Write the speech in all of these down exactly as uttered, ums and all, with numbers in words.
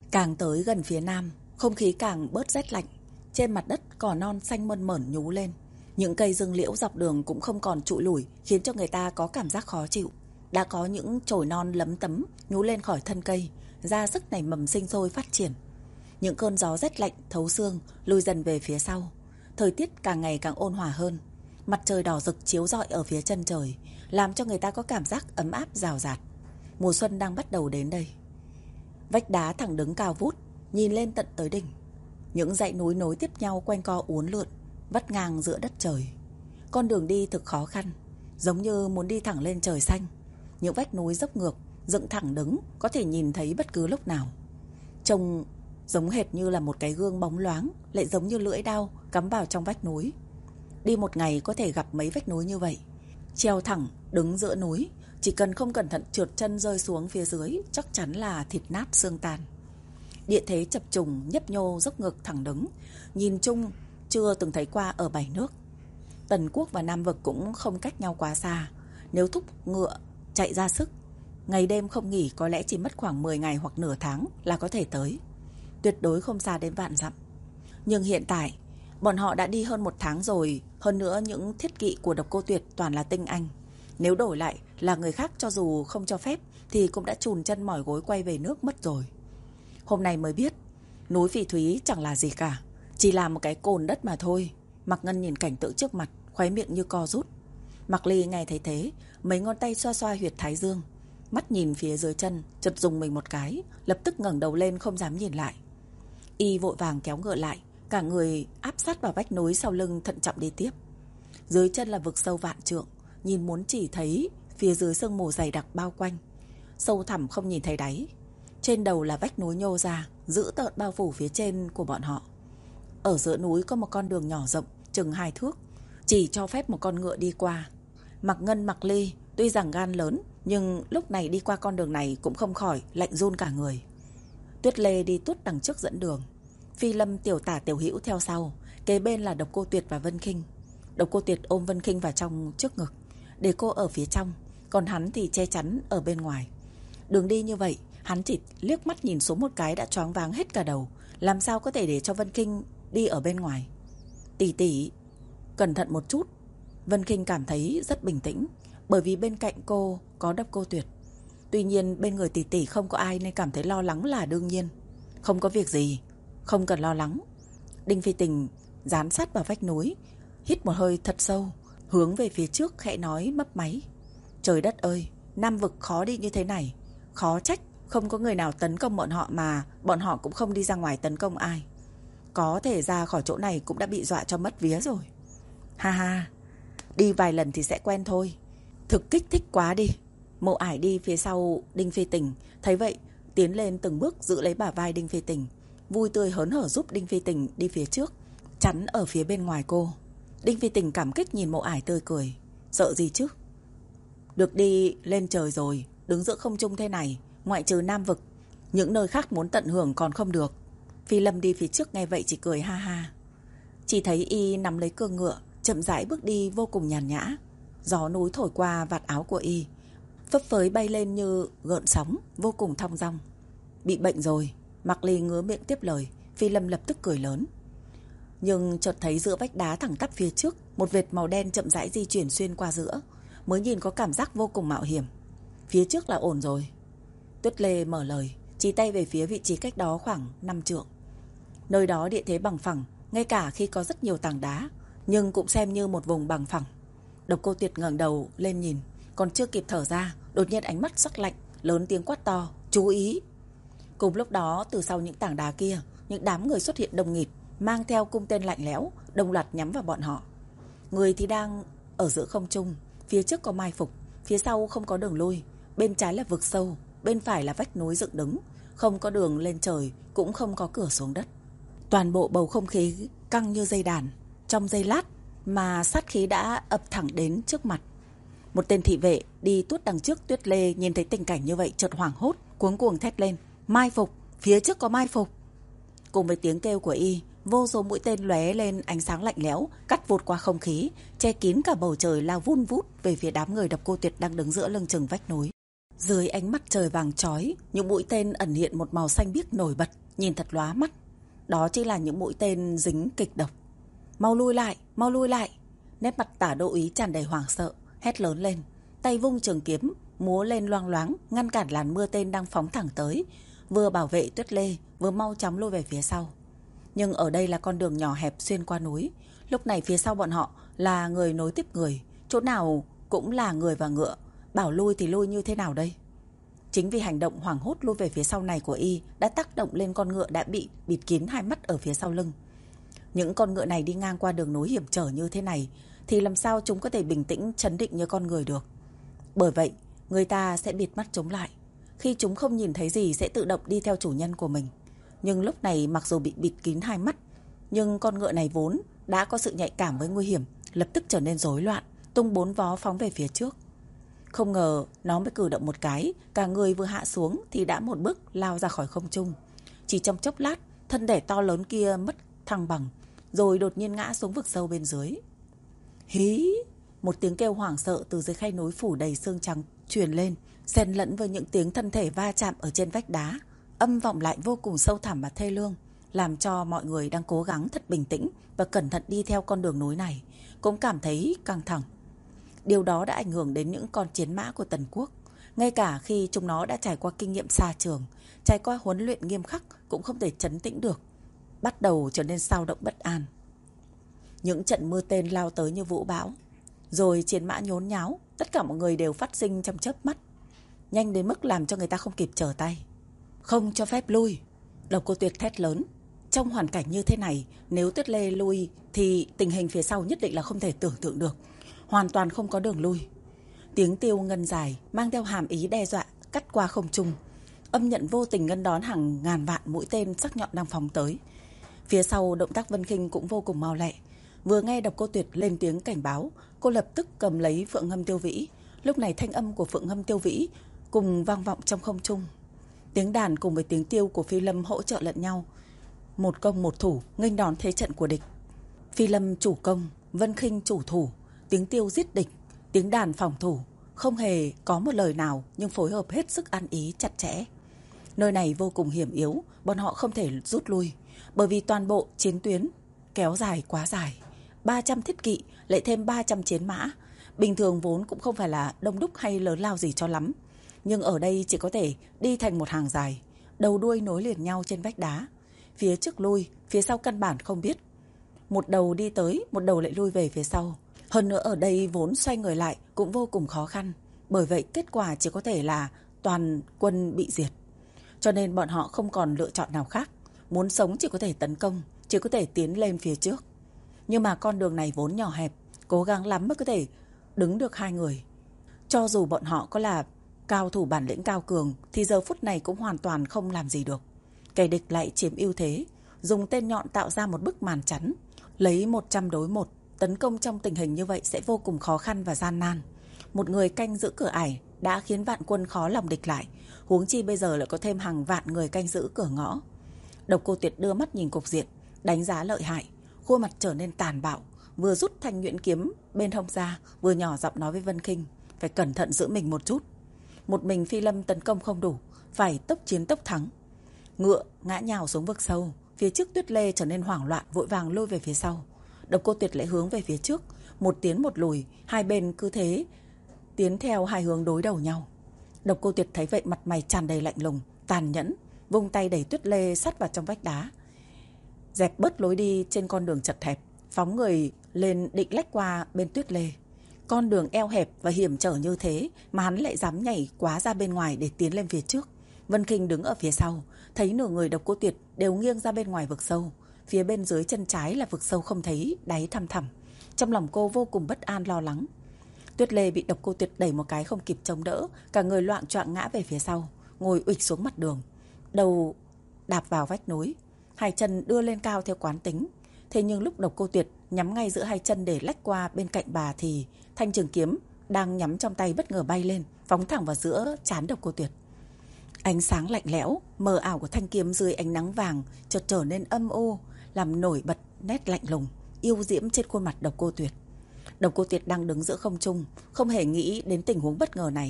Càng tới gần phía nam, không khí càng bớt rét lạnh. Trên mặt đất cỏ non xanh mơn mởn nhú lên. Những cây rừng liễu dọc đường cũng không còn trụi lủi, khiến cho người ta có cảm giác khó chịu. Đã có những chồi non lấm tấm nhú lên khỏi thân cây, ra sức nảy mầm sinh sôi phát triển. Những cơn gió rét lạnh thấu xương lùi dần về phía sau. Thời tiết càng ngày càng ôn hòa hơn. Mặt trời đỏ rực chiếu rọi ở phía chân trời, làm cho người ta có cảm giác ấm áp rào rạt. Mùa xuân đang bắt đầu đến đây. Vách đá thẳng đứng cao vút, nhìn lên tận tới đỉnh. Những dãy núi nối tiếp nhau quanh co uốn lượn, vắt ngang giữa đất trời. Con đường đi thực khó khăn, giống như muốn đi thẳng lên trời xanh. Những vách núi dốc ngược, dựng thẳng đứng, có thể nhìn thấy bất cứ lúc nào. Trông giống hệt như là một cái gương bóng loáng, lại giống như lưỡi dao cắm vào trong vách núi. Đi một ngày có thể gặp mấy vách núi như vậy. Treo thẳng, đứng giữa núi, chỉ cần không cẩn thận trượt chân rơi xuống phía dưới, chắc chắn là thịt nát xương tan. Địa thế chập trùng, nhấp nhô, dốc ngược thẳng đứng, nhìn chung chưa từng thấy qua ở bảy nước. Tần quốc và Nam vực cũng không cách nhau quá xa. Nếu thúc ngựa chạy ra sức, ngày đêm không nghỉ, có lẽ chỉ mất khoảng mười ngày hoặc nửa tháng là có thể tới. Tuyệt đối không xa đến vạn dặm. Nhưng hiện tại bọn họ đã đi hơn một tháng rồi. Hơn nữa những thiết kỵ của Độc Cô Tuyệt toàn là tinh anh. Nếu đổi lại là người khác, cho dù không cho phép thì cũng đã chùn chân mỏi gối quay về nước mất rồi. Hôm nay mới biết núi Phỉ Thúy chẳng là gì cả, chỉ là một cái cồn đất mà thôi. Mạc Ngân nhìn cảnh tượng trước mặt, khóe miệng như co rút. Mạc Ly nghe thấy thế, mấy ngón tay xoa xoa huyệt thái dương, mắt nhìn phía dưới chân, chợt dùng mình một cái, lập tức ngẩng đầu lên không dám nhìn lại. Y vội vàng kéo ngựa lại, cả người áp sát vào vách núi sau lưng, thận trọng đi tiếp. Dưới chân là vực sâu vạn trượng, nhìn muốn chỉ thấy phía dưới sương mù dày đặc bao quanh, sâu thẳm không nhìn thấy đáy. Trên đầu là vách núi nhô ra, dữ tợn bao phủ phía trên của bọn họ. Ở giữa núi có một con đường nhỏ rộng, chừng hai thước, chỉ cho phép một con ngựa đi qua. Mạc Ngân, Mạc Ly tuy rằng gan lớn, nhưng lúc này đi qua con đường này cũng không khỏi lạnh run cả người. Tuyết Lê đi tuốt đằng trước dẫn đường, Phi Lâm, Tiểu Tả, Tiểu Hữu theo sau, kế bên là Độc Cô Tuyệt và Vân Khinh. Độc Cô Tuyệt ôm Vân Khinh vào trong trước ngực, để cô ở phía trong, còn hắn thì che chắn ở bên ngoài. Đường đi như vậy, hắn chỉ liếc mắt nhìn xuống một cái đã choáng váng hết cả đầu, làm sao có thể để cho Vân Khinh đi ở bên ngoài. Tỷ tỷ, cẩn thận một chút. Vân Khinh cảm thấy rất bình tĩnh, bởi vì bên cạnh cô có Độc Cô Tuyệt. Tuy nhiên bên người tỷ tỷ không có ai nên cảm thấy lo lắng là đương nhiên. Không có việc gì, không cần lo lắng. Đinh Phi Tình dán sát vào vách núi, hít một hơi thật sâu, hướng về phía trước khẽ nói mấp máy. Trời đất ơi, Nam vực khó đi như thế này, khó trách không có người nào tấn công bọn họ, mà bọn họ cũng không đi ra ngoài tấn công ai. Có thể ra khỏi chỗ này cũng đã bị dọa cho mất vía rồi. Ha ha, đi vài lần thì sẽ quen thôi. Thực kích thích quá đi. Mộ Ải đi phía sau Đinh Phi Tình, thấy vậy tiến lên từng bước giữ lấy bả vai Đinh Phi Tình, vui tươi hớn hở giúp Đinh Phi Tình đi phía trước, chắn ở phía bên ngoài cô. Đinh Phi Tình cảm kích nhìn Mộ Ải tươi cười. Sợ gì chứ, được đi lên trời rồi, đứng giữa không trung thế này, ngoại trừ Nam vực, những nơi khác muốn tận hưởng còn không được. Phi Lâm đi phía trước nghe vậy chỉ cười ha ha. Chỉ thấy y nắm lấy cương ngựa, chậm rãi bước đi vô cùng nhàn nhã. Gió núi thổi qua vạt áo của y, phấp phới bay lên như gợn sóng, vô cùng thong dong. Bị bệnh rồi, Mạc Ly ngứa miệng tiếp lời. Phi Lâm lập tức cười lớn. Nhưng chợt thấy giữa vách đá thẳng tắp phía trước, một vệt màu đen chậm rãi di chuyển xuyên qua giữa, mới nhìn có cảm giác vô cùng mạo hiểm. Phía trước là ổn rồi. Tuyết Lê mở lời, chỉ tay về phía vị trí cách đó khoảng năm trượng. Nơi đó địa thế bằng phẳng, ngay cả khi có rất nhiều tảng đá, nhưng cũng xem như một vùng bằng phẳng. Độc Cô Tuyệt ngẩng đầu lên nhìn, còn chưa kịp thở ra, đột nhiên ánh mắt sắc lạnh, lớn tiếng quát to, chú ý. Cùng lúc đó, từ sau những tảng đá kia, những đám người xuất hiện đông nghịt, mang theo cung tên lạnh lẽo, đồng loạt nhắm vào bọn họ. Người thì đang ở giữa không trung, phía trước có mai phục, phía sau không có đường lui, bên trái là vực sâu, bên phải là vách núi dựng đứng, không có đường lên trời, cũng không có cửa xuống đất. Toàn bộ bầu không khí căng như dây đàn. Trong giây lát mà sát khí đã ập thẳng đến trước mặt. Một tên thị vệ đi tuốt đằng trước Tuyết Lê nhìn thấy tình cảnh như vậy chợt hoảng hốt, cuống cuồng thét lên, mai phục, phía trước có mai phục. Cùng với tiếng kêu của y, vô số mũi tên lóe lên ánh sáng lạnh lẽo, cắt vụt qua không khí, che kín cả bầu trời, lao vun vút về phía đám người Độc Cô Tuyệt đang đứng giữa lưng chừng vách núi. Dưới ánh mặt trời vàng chói, những mũi tên ẩn hiện một màu xanh biếc nổi bật, nhìn thật lóa mắt. Đó chính là những mũi tên dính kịch độc. Mau lui lại, mau lui lại. Nét mặt Tả Đô úy tràn đầy hoảng sợ, hét lớn lên, tay vung trường kiếm múa lên loang loáng, ngăn cản làn mưa tên đang phóng thẳng tới, vừa bảo vệ Tuyết Lê, vừa mau chóng lui về phía sau. Nhưng ở đây là con đường nhỏ hẹp xuyên qua núi, lúc này phía sau bọn họ là người nối tiếp người, chỗ nào cũng là người và ngựa, bảo lui thì lui như thế nào đây? Chính vì hành động hoảng hốt lui về phía sau này của y đã tác động lên con ngựa đã bị bịt kín hai mắt ở phía sau lưng. Những con ngựa này đi ngang qua đường núi hiểm trở như thế này thì làm sao chúng có thể bình tĩnh trấn định như con người được. Bởi vậy người ta sẽ bịt mắt chúng lại, khi chúng không nhìn thấy gì sẽ tự động đi theo chủ nhân của mình. Nhưng lúc này mặc dù bị bịt kín hai mắt, nhưng con ngựa này vốn đã có sự nhạy cảm với nguy hiểm, lập tức trở nên rối loạn, tung bốn vó phóng về phía trước. Không ngờ nó mới cử động một cái, cả người vừa hạ xuống thì đã một bước lao ra khỏi không trung. Chỉ trong chốc lát, thân thể to lớn kia mất thăng bằng, rồi đột nhiên ngã xuống vực sâu bên dưới. Hí! Một tiếng kêu hoảng sợ từ dưới khe núi phủ đầy xương trắng truyền lên, xen lẫn với những tiếng thân thể va chạm ở trên vách đá, âm vọng lại vô cùng sâu thẳm và thê lương, làm cho mọi người đang cố gắng thật bình tĩnh và cẩn thận đi theo con đường núi này cũng cảm thấy căng thẳng. Điều đó đã ảnh hưởng đến những con chiến mã của Tần Quốc. Ngay cả khi chúng nó đã trải qua kinh nghiệm xa trường, trải qua huấn luyện nghiêm khắc cũng không thể trấn tĩnh được, bắt đầu trở nên xao động bất an. Những trận mưa tên lao tới như vũ bão, rồi chiến mã nhốn nháo, tất cả mọi người đều phát sinh trong chớp mắt, nhanh đến mức làm cho người ta không kịp trở tay. Không cho phép lui! Độc Cô Tuyệt thét lớn. Trong hoàn cảnh như thế này, nếu Tuyết Lê lui thì tình hình phía sau nhất định là không thể tưởng tượng được, hoàn toàn không có đường lui. Tiếng tiêu ngân dài mang theo hàm ý đe dọa cắt qua không trung, âm nhận vô tình ngăn đón hàng ngàn vạn mũi tên sắc nhọn đang phóng tới. Phía sau động tác Vân Khinh cũng vô cùng mau lẹ. Vừa nghe Độc Cô Tuyệt lên tiếng cảnh báo, cô lập tức cầm lấy Phượng Ngâm Tiêu Vĩ. Lúc này thanh âm của Phượng Ngâm Tiêu Vĩ cùng vang vọng trong không trung. Tiếng đàn cùng với tiếng tiêu của Phi Lâm hỗ trợ lẫn nhau, một công một thủ nghênh đón thế trận của địch. Phi Lâm chủ công, Vân Khinh chủ thủ, tiếng tiêu giết địch, tiếng đàn phòng thủ, không hề có một lời nào nhưng phối hợp hết sức ăn ý chặt chẽ. Nơi này vô cùng hiểm yếu, bọn họ không thể rút lui, bởi vì toàn bộ chiến tuyến kéo dài quá dài, ba trăm thiết kỵ lại thêm ba trăm chiến mã, bình thường vốn cũng không phải là đông đúc hay lớn lao gì cho lắm, nhưng ở đây chỉ có thể đi thành một hàng dài, đầu đuôi nối liền nhau trên vách đá, phía trước lui, phía sau căn bản không biết, một đầu đi tới, một đầu lại lui về phía sau. Hơn nữa ở đây vốn xoay người lại cũng vô cùng khó khăn, bởi vậy kết quả chỉ có thể là toàn quân bị diệt. Cho nên bọn họ không còn lựa chọn nào khác, muốn sống chỉ có thể tấn công, chỉ có thể tiến lên phía trước. Nhưng mà con đường này vốn nhỏ hẹp, cố gắng lắm mới có thể đứng được hai người. Cho dù bọn họ có là cao thủ bản lĩnh cao cường thì giờ phút này cũng hoàn toàn không làm gì được. Kẻ địch lại chiếm ưu thế, dùng tên nhọn tạo ra một bức màn chắn, lấy một trăm đối một. Tấn công trong tình hình như vậy sẽ vô cùng khó khăn và gian nan. Một người canh giữ cửa ải đã khiến vạn quân khó lòng địch lại, huống chi bây giờ lại có thêm hàng vạn người canh giữ cửa ngõ. Độc Cô Tuyệt đưa mắt nhìn cục diện, đánh giá lợi hại, khuôn mặt trở nên tàn bạo, vừa rút thanh nhuyễn kiếm bên hông ra, vừa nhỏ giọng nói với Vân Khinh, phải cẩn thận giữ mình một chút. Một mình Phi Lâm tấn công không đủ, phải tốc chiến tốc thắng. Ngựa ngã nhào xuống vực sâu, phía trước Tuyết Lê trở nên hoảng loạn, vội vàng lùi về phía sau. Độc Cô Tuyệt lại hướng về phía trước, một tiến một lùi, hai bên cứ thế tiến theo hai hướng đối đầu nhau. Độc Cô Tuyệt thấy vậy mặt mày tràn đầy lạnh lùng, tàn nhẫn, vung tay đẩy Tuyết Lê sát vào trong vách đá, dẹp bớt lối đi trên con đường chật hẹp, phóng người lên định lách qua bên Tuyết Lê. Con đường eo hẹp và hiểm trở như thế mà hắn lại dám nhảy quá ra bên ngoài để tiến lên phía trước. Vân Khinh đứng ở phía sau, thấy nửa người Độc Cô Tuyệt đều nghiêng ra bên ngoài vực sâu, phía bên dưới chân trái là vực sâu không thấy đáy thăm thẳm. Trong lòng cô vô cùng bất an lo lắng. Tuyết Lê bị Độc Cô Tuyệt đẩy một cái không kịp chống đỡ, cả người loạng choạng ngã về phía sau, ngồi ụịch xuống mặt đường, đầu đạp vào vách núi, hai chân đưa lên cao theo quán tính. Thế nhưng lúc Độc Cô Tuyệt nhắm ngay giữa hai chân để lách qua bên cạnh bà thì thanh trường kiếm đang nhắm trong tay bất ngờ bay lên, phóng thẳng vào giữa trán Độc Cô Tuyệt. Ánh sáng lạnh lẽo, mờ ảo của thanh kiếm dưới ánh nắng vàng chợt trở nên âm u, làm nổi bật nét lạnh lùng, yêu diễm trên khuôn mặt Độc Cô Tuyệt. Độc Cô Tuyệt đang đứng giữa không trung, không hề nghĩ đến tình huống bất ngờ này,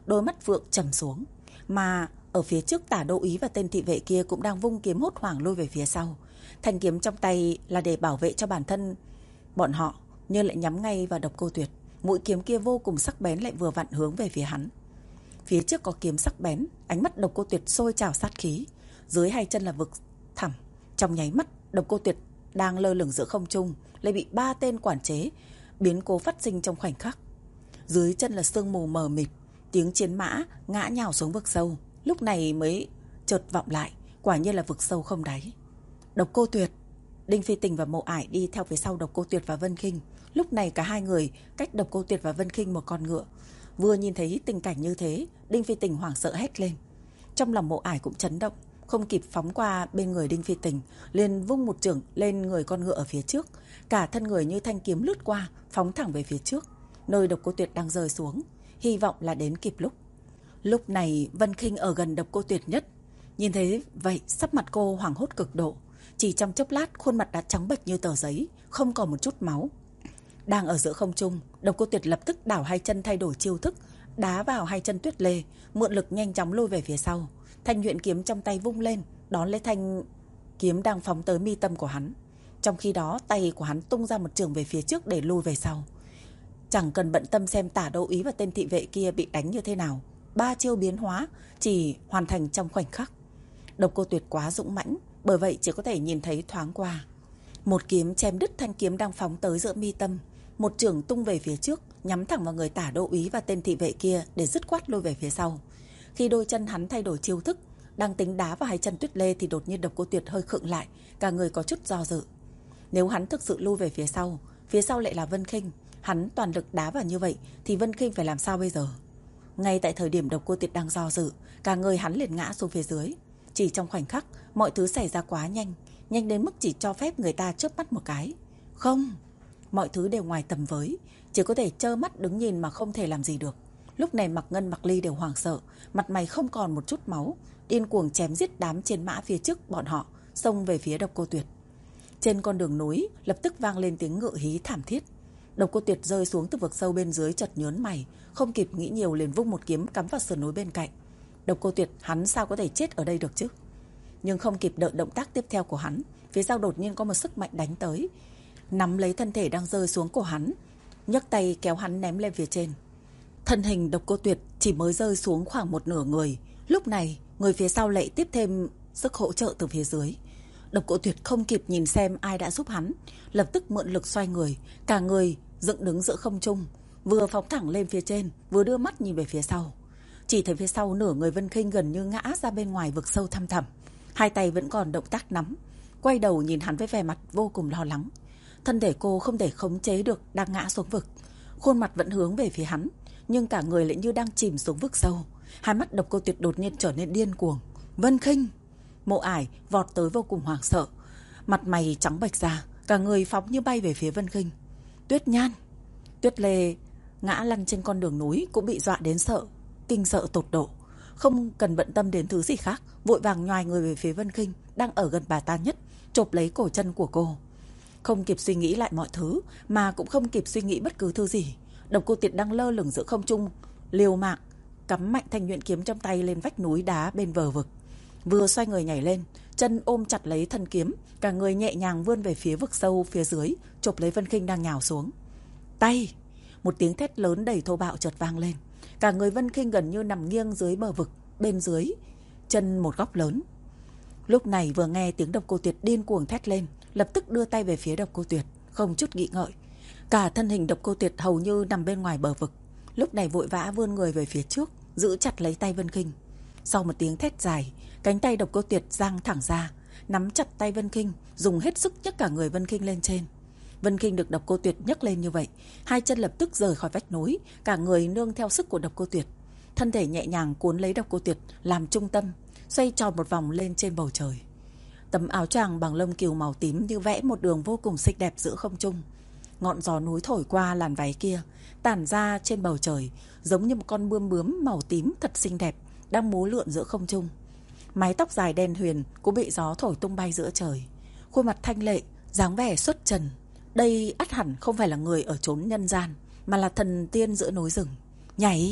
đôi mắt Phượng trầm xuống. Mà ở phía trước Tả Đô Úy và tên thị vệ kia cũng đang vung kiếm hốt hoảng lui về phía sau. Thanh kiếm trong tay là để bảo vệ cho bản thân bọn họ, nhưng lại nhắm ngay vào Độc Cô Tuyệt. Mũi kiếm kia vô cùng sắc bén lại vừa vặn hướng về phía hắn. Phía trước có kiếm sắc bén, ánh mắt Độc Cô Tuyệt sôi trào sát khí. Dưới hai chân là vực thẳm. Trong nháy mắt, Độc Cô Tuyệt đang lơ lửng giữa không trung lại bị ba tên quản chế. Biến cố phát sinh trong khoảnh khắc. Dưới chân là sương mù mờ mịt, tiếng chiến mã ngã nhào xuống vực sâu. Lúc này mới chợt vọng lại, quả nhiên là vực sâu không đáy. Độc Cô Tuyệt. Đinh Phi Tình và Mộ Ải đi theo phía sau Độc Cô Tuyệt và Vân Khinh. Lúc này cả hai người cách Độc Cô Tuyệt và Vân Khinh một con ngựa. Vừa nhìn thấy tình cảnh như thế, Đinh Phi Tình hoảng sợ hét lên. Trong lòng Mộ Ải cũng chấn động, không kịp phóng qua bên người Đinh Phi Tình, liền vung một chưởng lên người con ngựa ở phía trước. Cả thân người như thanh kiếm lướt qua, phóng thẳng về phía trước, nơi Độc Cô Tuyệt đang rơi xuống. Hy vọng là đến kịp lúc. Lúc này Vân Khinh ở gần Độc Cô Tuyệt nhất. Nhìn thấy vậy, sắc mặt cô hoảng hốt cực độ. Chỉ trong chốc lát, khuôn mặt đã trắng bệch như tờ giấy, không còn một chút máu. Đang ở giữa không trung, Độc Cô Tuyệt lập tức đảo hai chân thay đổi chiêu thức, đá vào hai chân Tuyết Lê, mượn lực nhanh chóng lùi về phía sau. Thanh nhuyễn kiếm trong tay vung lên, đón lấy thanh kiếm đang phóng tới mi tâm của hắn. Trong khi đó, tay của hắn tung ra một chưởng về phía trước để lùi về sau. Chẳng cần bận tâm xem Tả Đô Úy và tên thị vệ kia bị đánh như thế nào, ba chiêu biến hóa chỉ hoàn thành trong khoảnh khắc. Độc Cô Tuyệt quá dũng mãnh, bởi vậy chỉ có thể nhìn thấy thoáng qua. Một kiếm chém đứt thanh kiếm đang phóng tới giữa mi tâm, một chưởng tung về phía trước, nhắm thẳng vào người Tả Đô Úy và tên thị vệ kia để dứt khoát lùi về phía sau. Khi đôi chân hắn thay đổi chiêu thức, đang tính đá vào hai chân Tuyết Lê thì đột nhiên Độc Cô Tuyệt hơi khựng lại, cả người có chút do dự. Nếu hắn thực sự lui về phía sau, phía sau lại là Vân Khinh, hắn toàn lực đá vào như vậy thì Vân Khinh phải làm sao bây giờ? Ngay tại thời điểm Độc Cô Tuyệt đang do dự, cả người hắn liền ngã xuống phía dưới. Chỉ trong khoảnh khắc, mọi thứ xảy ra quá nhanh, nhanh đến mức chỉ cho phép người ta chớp mắt một cái. Không, mọi thứ đều ngoài tầm với, chỉ có thể trơ mắt đứng nhìn mà không thể làm gì được. Lúc này Mạc Ngân, Mạc Ly đều hoảng sợ, mặt mày không còn một chút máu, điên cuồng chém giết đám chiến mã phía trước bọn họ, xông về phía Độc Cô Tuyệt. Trên con đường núi lập tức vang lên tiếng ngựa hí thảm thiết. Độc Cô Tuyệt rơi xuống từ vực sâu bên dưới, chợt nhớn mày, không kịp nghĩ nhiều liền vung một kiếm cắm vào sườn núi bên cạnh. Độc Cô Tuyệt, hắn sao có thể chết ở đây được chứ? Nhưng không kịp đợi động tác tiếp theo của hắn, phía sau đột nhiên có một sức mạnh đánh tới, nắm lấy thân thể đang rơi xuống của hắn, nhấc tay kéo hắn ném lên phía trên. Thân hình Độc Cô Tuyệt chỉ mới rơi xuống khoảng một nửa người, lúc này người phía sau lại tiếp thêm sức hỗ trợ từ phía dưới. Độc Cô Tuyệt không kịp nhìn xem ai đã giúp hắn, lập tức mượn lực xoay người, cả người dựng đứng giữa không trung, vừa phóng thẳng lên phía trên, vừa đưa mắt nhìn về phía sau. Chỉ thấy phía sau nửa người Vân Khinh gần như ngã ra bên ngoài vực sâu thăm thẳm, hai tay vẫn còn động tác nắm, quay đầu nhìn hắn với vẻ mặt vô cùng lo lắng. Thân thể cô không thể khống chế được đang ngã xuống vực, khuôn mặt vẫn hướng về phía hắn, nhưng cả người lại như đang chìm xuống vực sâu. Hai mắt Độc Cô Tuyệt đột nhiên trở nên điên cuồng. Vân Khinh! Mộ Ải vọt tới vô cùng hoảng sợ, mặt mày trắng bệch ra, cả người phóng như bay về phía Vân Khinh. Tuyết Nhan! Tuyết Lê ngã lăn trên con đường núi cũng bị dọa đến sợ, kinh sợ tột độ, không cần bận tâm đến thứ gì khác, vội vàng nhoài người về phía Vân Khinh đang ở gần bà ta nhất, chộp lấy cổ chân của cô. Không kịp suy nghĩ lại mọi thứ, mà cũng không kịp suy nghĩ bất cứ thứ gì, Độc Cô Tuyệt đang lơ lửng giữa không trung, liều mạng cắm mạnh thanh nhuyễn kiếm trong tay lên vách núi đá bên bờ vực. Vừa xoay người nhảy lên, chân ôm chặt lấy thân kiếm, cả người nhẹ nhàng vươn về phía vực sâu phía dưới, chộp lấy Vân Khinh đang nhào xuống. Tay! Một tiếng thét lớn đầy thô bạo chợt vang lên, cả người Vân Khinh gần như nằm nghiêng dưới bờ vực, bên dưới chân một góc lớn. Lúc này vừa nghe tiếng Độc Cô Tuyệt điên cuồng thét lên, lập tức đưa tay về phía Độc Cô Tuyệt, không chút nghĩ ngợi. Cả thân hình Độc Cô Tuyệt hầu như nằm bên ngoài bờ vực, lúc này vội vã vươn người về phía trước, giữ chặt lấy tay Vân Khinh. Sau một tiếng thét dài, cánh tay Độc Cô Tuyệt giang thẳng ra, nắm chặt tay Vân Khinh, dùng hết sức nhấc cả người Vân Khinh lên trên. Vân Khinh được Độc Cô Tuyệt nhấc lên như vậy, hai chân lập tức rời khỏi vách núi, cả người nương theo sức của Độc Cô Tuyệt. Thân thể nhẹ nhàng cuốn lấy Độc Cô Tuyệt làm trung tâm, xoay tròn một vòng lên trên bầu trời. Tấm áo choàng bằng lông cừu màu tím như vẽ một đường vô cùng xinh đẹp giữa không trung. Ngọn gió núi thổi qua làn váy kia, tản ra trên bầu trời, giống như một con bươm bướm màu tím thật xinh đẹp, đang múa lượn giữa không trung. Mái tóc dài đen huyền cũng bị gió thổi tung bay giữa trời. Khuôn mặt thanh lệ, dáng vẻ xuất trần. Đây ắt hẳn không phải là người ở chốn nhân gian, mà là thần tiên giữa núi rừng. Nhảy!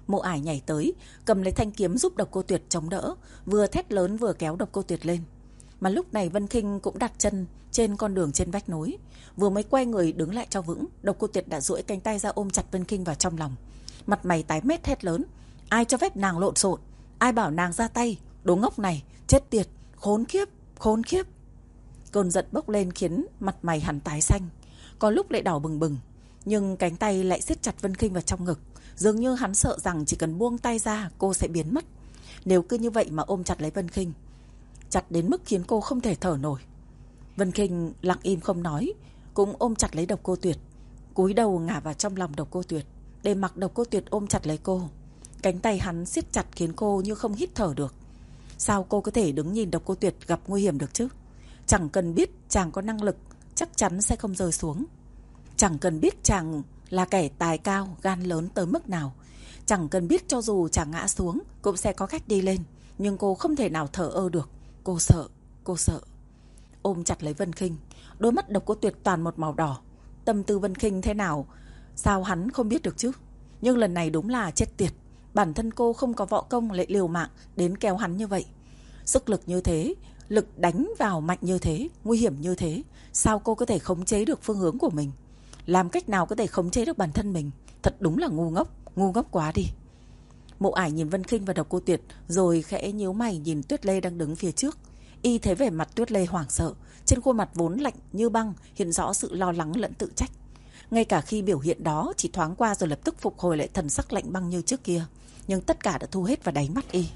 Mộ Ải nhảy tới, cầm lấy thanh kiếm giúp Độc Cô Tuyệt chống đỡ, vừa thét lớn vừa kéo Độc Cô Tuyệt lên. Mà lúc này Vân Khinh cũng đặt chân trên con đường trên vách núi, vừa mới quay người đứng lại cho vững, Độc Cô Tuyệt đã duỗi cánh tay ra ôm chặt Vân Khinh vào trong lòng. Mặt mày tái mét hét lớn: "Ai cho phép nàng lộn xộn? Ai bảo nàng ra tay? Đồ ngốc này, chết tiệt, khốn kiếp, khốn kiếp!" Cơn giận bốc lên khiến mặt mày hắn tái xanh, có lúc lại đỏ bừng bừng, nhưng cánh tay lại siết chặt Vân Khinh vào trong ngực, dường như hắn sợ rằng chỉ cần buông tay ra cô sẽ biến mất. Nếu cứ như vậy mà ôm chặt lấy Vân Khinh, chặt đến mức khiến cô không thể thở nổi. Vân Khinh lặng im không nói, cũng ôm chặt lấy Độc Cô Tuyệt, cúi đầu ngả vào trong lòng Độc Cô Tuyệt, để mặc Độc Cô Tuyệt ôm chặt lấy cô. Cánh tay hắn siết chặt khiến cô như không hít thở được. Sao cô có thể đứng nhìn Độc Cô Tuyệt gặp nguy hiểm được chứ? Chẳng cần biết chàng có năng lực, chắc chắn sẽ không rơi xuống. Chẳng cần biết chàng là kẻ tài cao, gan lớn tới mức nào. Chẳng cần biết cho dù chàng ngã xuống cũng sẽ có cách đi lên. Nhưng cô không thể nào thở ơ được. Cô sợ, cô sợ. Ôm chặt lấy Vân Khinh, đôi mắt Độc Cô Tuyệt toàn một màu đỏ. Tâm tư Vân Khinh thế nào, sao hắn không biết được chứ? Nhưng lần này đúng là chết tiệt. Bản thân cô không có võ công lại liều mạng đến kéo hắn như vậy. Sức lực như thế, lực đánh vào mạnh như thế, nguy hiểm như thế, sao cô có thể khống chế được phương hướng của mình? Làm cách nào có thể khống chế được bản thân mình? Thật đúng là ngu ngốc, ngu ngốc quá đi. Mộ Ải nhìn Vân Khinh và Độc Cô Tuyệt, rồi khẽ nhíu mày nhìn Tuyết Lê đang đứng phía trước. Y thấy vẻ mặt Tuyết Lê hoảng sợ, trên khuôn mặt vốn lạnh như băng hiện rõ sự lo lắng lẫn tự trách. Ngay cả khi biểu hiện đó chỉ thoáng qua rồi lập tức phục hồi lại thần sắc lạnh băng như trước kia, nhưng tất cả đã thu hết vào đáy mắt Y.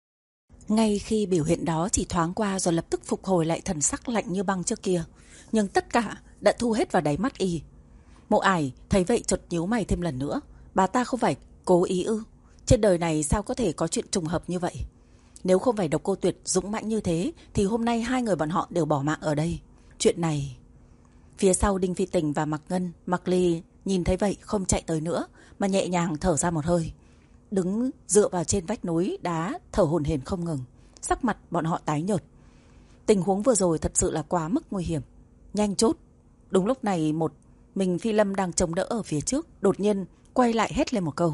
Ngay khi biểu hiện đó chỉ thoáng qua rồi lập tức phục hồi lại thần sắc lạnh như băng trước kia, nhưng tất cả đã thu hết vào đáy mắt Y. Mộ Ải thấy vậy chợt nhíu mày thêm lần nữa. Bà ta không phải cố ý ư? Trên đời này sao có thể có chuyện trùng hợp như vậy? Nếu không phải Độc Cô Tuyệt dũng mãnh như thế thì hôm nay hai người bọn họ đều bỏ mạng ở đây. Chuyện này... Phía sau Đinh Phi Tình và Mạc Ngân, Mạc Ly nhìn thấy vậy không chạy tới nữa, mà nhẹ nhàng thở ra một hơi, đứng dựa vào trên vách núi đá thở hổn hển không ngừng. Sắc mặt bọn họ tái nhợt. Tình huống vừa rồi thật sự là quá mức nguy hiểm. Nhanh chốt. Đúng lúc này một mình Phi Lâm đang chống đỡ ở phía trước đột nhiên quay lại hét lên một câu,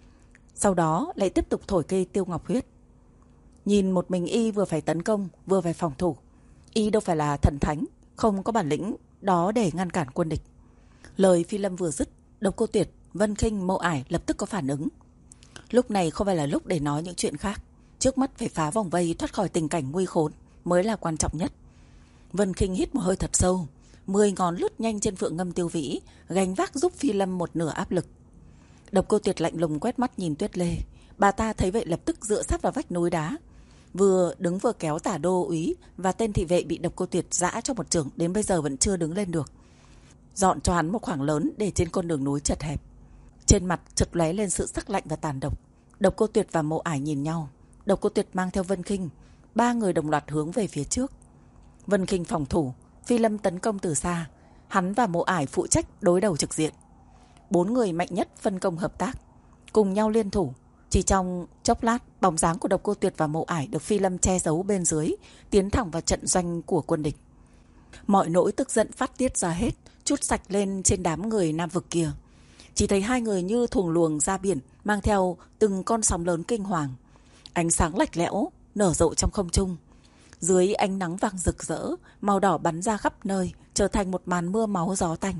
sau đó lại tiếp tục thổi cây tiêu ngọc huyết. Nhìn một mình Y vừa phải tấn công vừa phải phòng thủ, Y đâu phải là thần thánh, không có bản lĩnh đó để ngăn cản quân địch. Lời Phi Lâm vừa dứt, Độc Cô Tuyệt, Vân Khinh, Mộ Ải lập tức có phản ứng. Lúc này không phải là lúc để nói những chuyện khác, trước mắt phải phá vòng vây thoát khỏi tình cảnh nguy khốn mới là quan trọng nhất. Vân Khinh hít một hơi thật sâu, mười ngón lướt nhanh trên phượng ngâm tiêu vĩ, gánh vác giúp Phi Lâm một nửa áp lực. Độc Cô Tuyệt lạnh lùng quét mắt nhìn Tuyết Lê, bà ta thấy vậy lập tức dựa sát vào vách núi đá, vừa đứng vừa kéo Tả Đô úy và tên thị vệ bị Độc Cô Tuyệt giã cho một chưởng đến bây giờ vẫn chưa đứng lên được, dọn cho hắn một khoảng lớn để trên con đường núi chật hẹp. Trên mặt chợt lóe lên sự sắc lạnh và tàn độc. Độc Cô Tuyệt và Mộ Ải nhìn nhau. Độc Cô Tuyệt mang theo Vân Khinh, ba người đồng loạt hướng về phía trước. Vân Khinh phòng thủ, Phi Lâm tấn công từ xa, hắn và Mộ Ải phụ trách đối đầu trực diện. Bốn người mạnh nhất phân công hợp tác, cùng nhau liên thủ. Chỉ trong chốc lát, bóng dáng của Độc Cô Tuyệt và Mộ Ải được Phi Lâm che giấu bên dưới, tiến thẳng vào trận doanh của quân địch. Mọi nỗi tức giận phát tiết ra hết, trút sạch lên trên đám người Nam Vực kia. Chỉ thấy hai người như thuồng luồng ra biển, mang theo từng con sóng lớn kinh hoàng. Ánh sáng lạnh lẽo nở rộ trong không trung. Dưới ánh nắng vàng rực rỡ, màu đỏ bắn ra khắp nơi, trở thành một màn mưa máu gió tanh.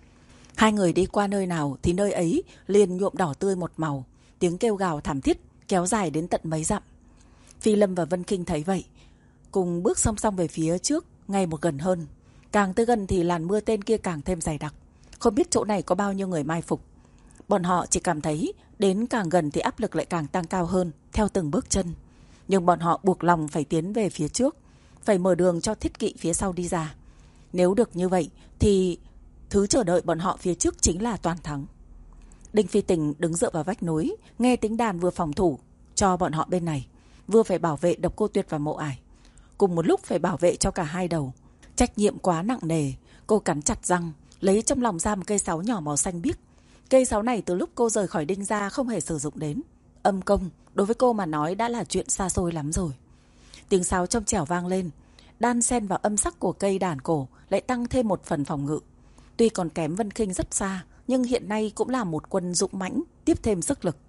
Hai người đi qua nơi nào thì nơi ấy liền nhuộm đỏ tươi một màu, tiếng kêu gào thảm thiết kéo dài đến tận mấy dặm. Phi Lâm và Vân Khinh thấy vậy, cùng bước song song về phía trước, ngày một gần hơn. Càng tới gần thì làn mưa tên kia càng thêm dày đặc, không biết chỗ này có bao nhiêu người mai phục. Bọn họ chỉ cảm thấy đến càng gần thì áp lực lại càng tăng cao hơn theo từng bước chân. Nhưng bọn họ buộc lòng phải tiến về phía trước, phải mở đường cho thiết kỵ phía sau đi ra. Nếu được như vậy thì thứ chờ đợi bọn họ phía trước chính là toàn thắng. Đinh Phi Tình đứng dựa vào vách núi, nghe tiếng đàn vừa phòng thủ cho bọn họ bên này, vừa phải bảo vệ Độc Cô Tuyệt và Mộ Ải, cùng một lúc phải bảo vệ cho cả hai đầu. Trách nhiệm quá nặng nề. Cô cắn chặt răng, lấy trong lòng ra một cây sáo nhỏ màu xanh biếc. Cây sáo này từ lúc cô rời khỏi Đinh gia không hề sử dụng đến. Âm công đối với cô mà nói đã là chuyện xa xôi lắm rồi. Tiếng sáo trong trẻo vang lên, đan xen vào âm sắc của cây đàn cổ lại tăng thêm một phần phòng ngự. Tuy còn kém Vân Khinh rất xa, nhưng hiện nay cũng là một quân dũng mãnh, tiếp thêm sức lực.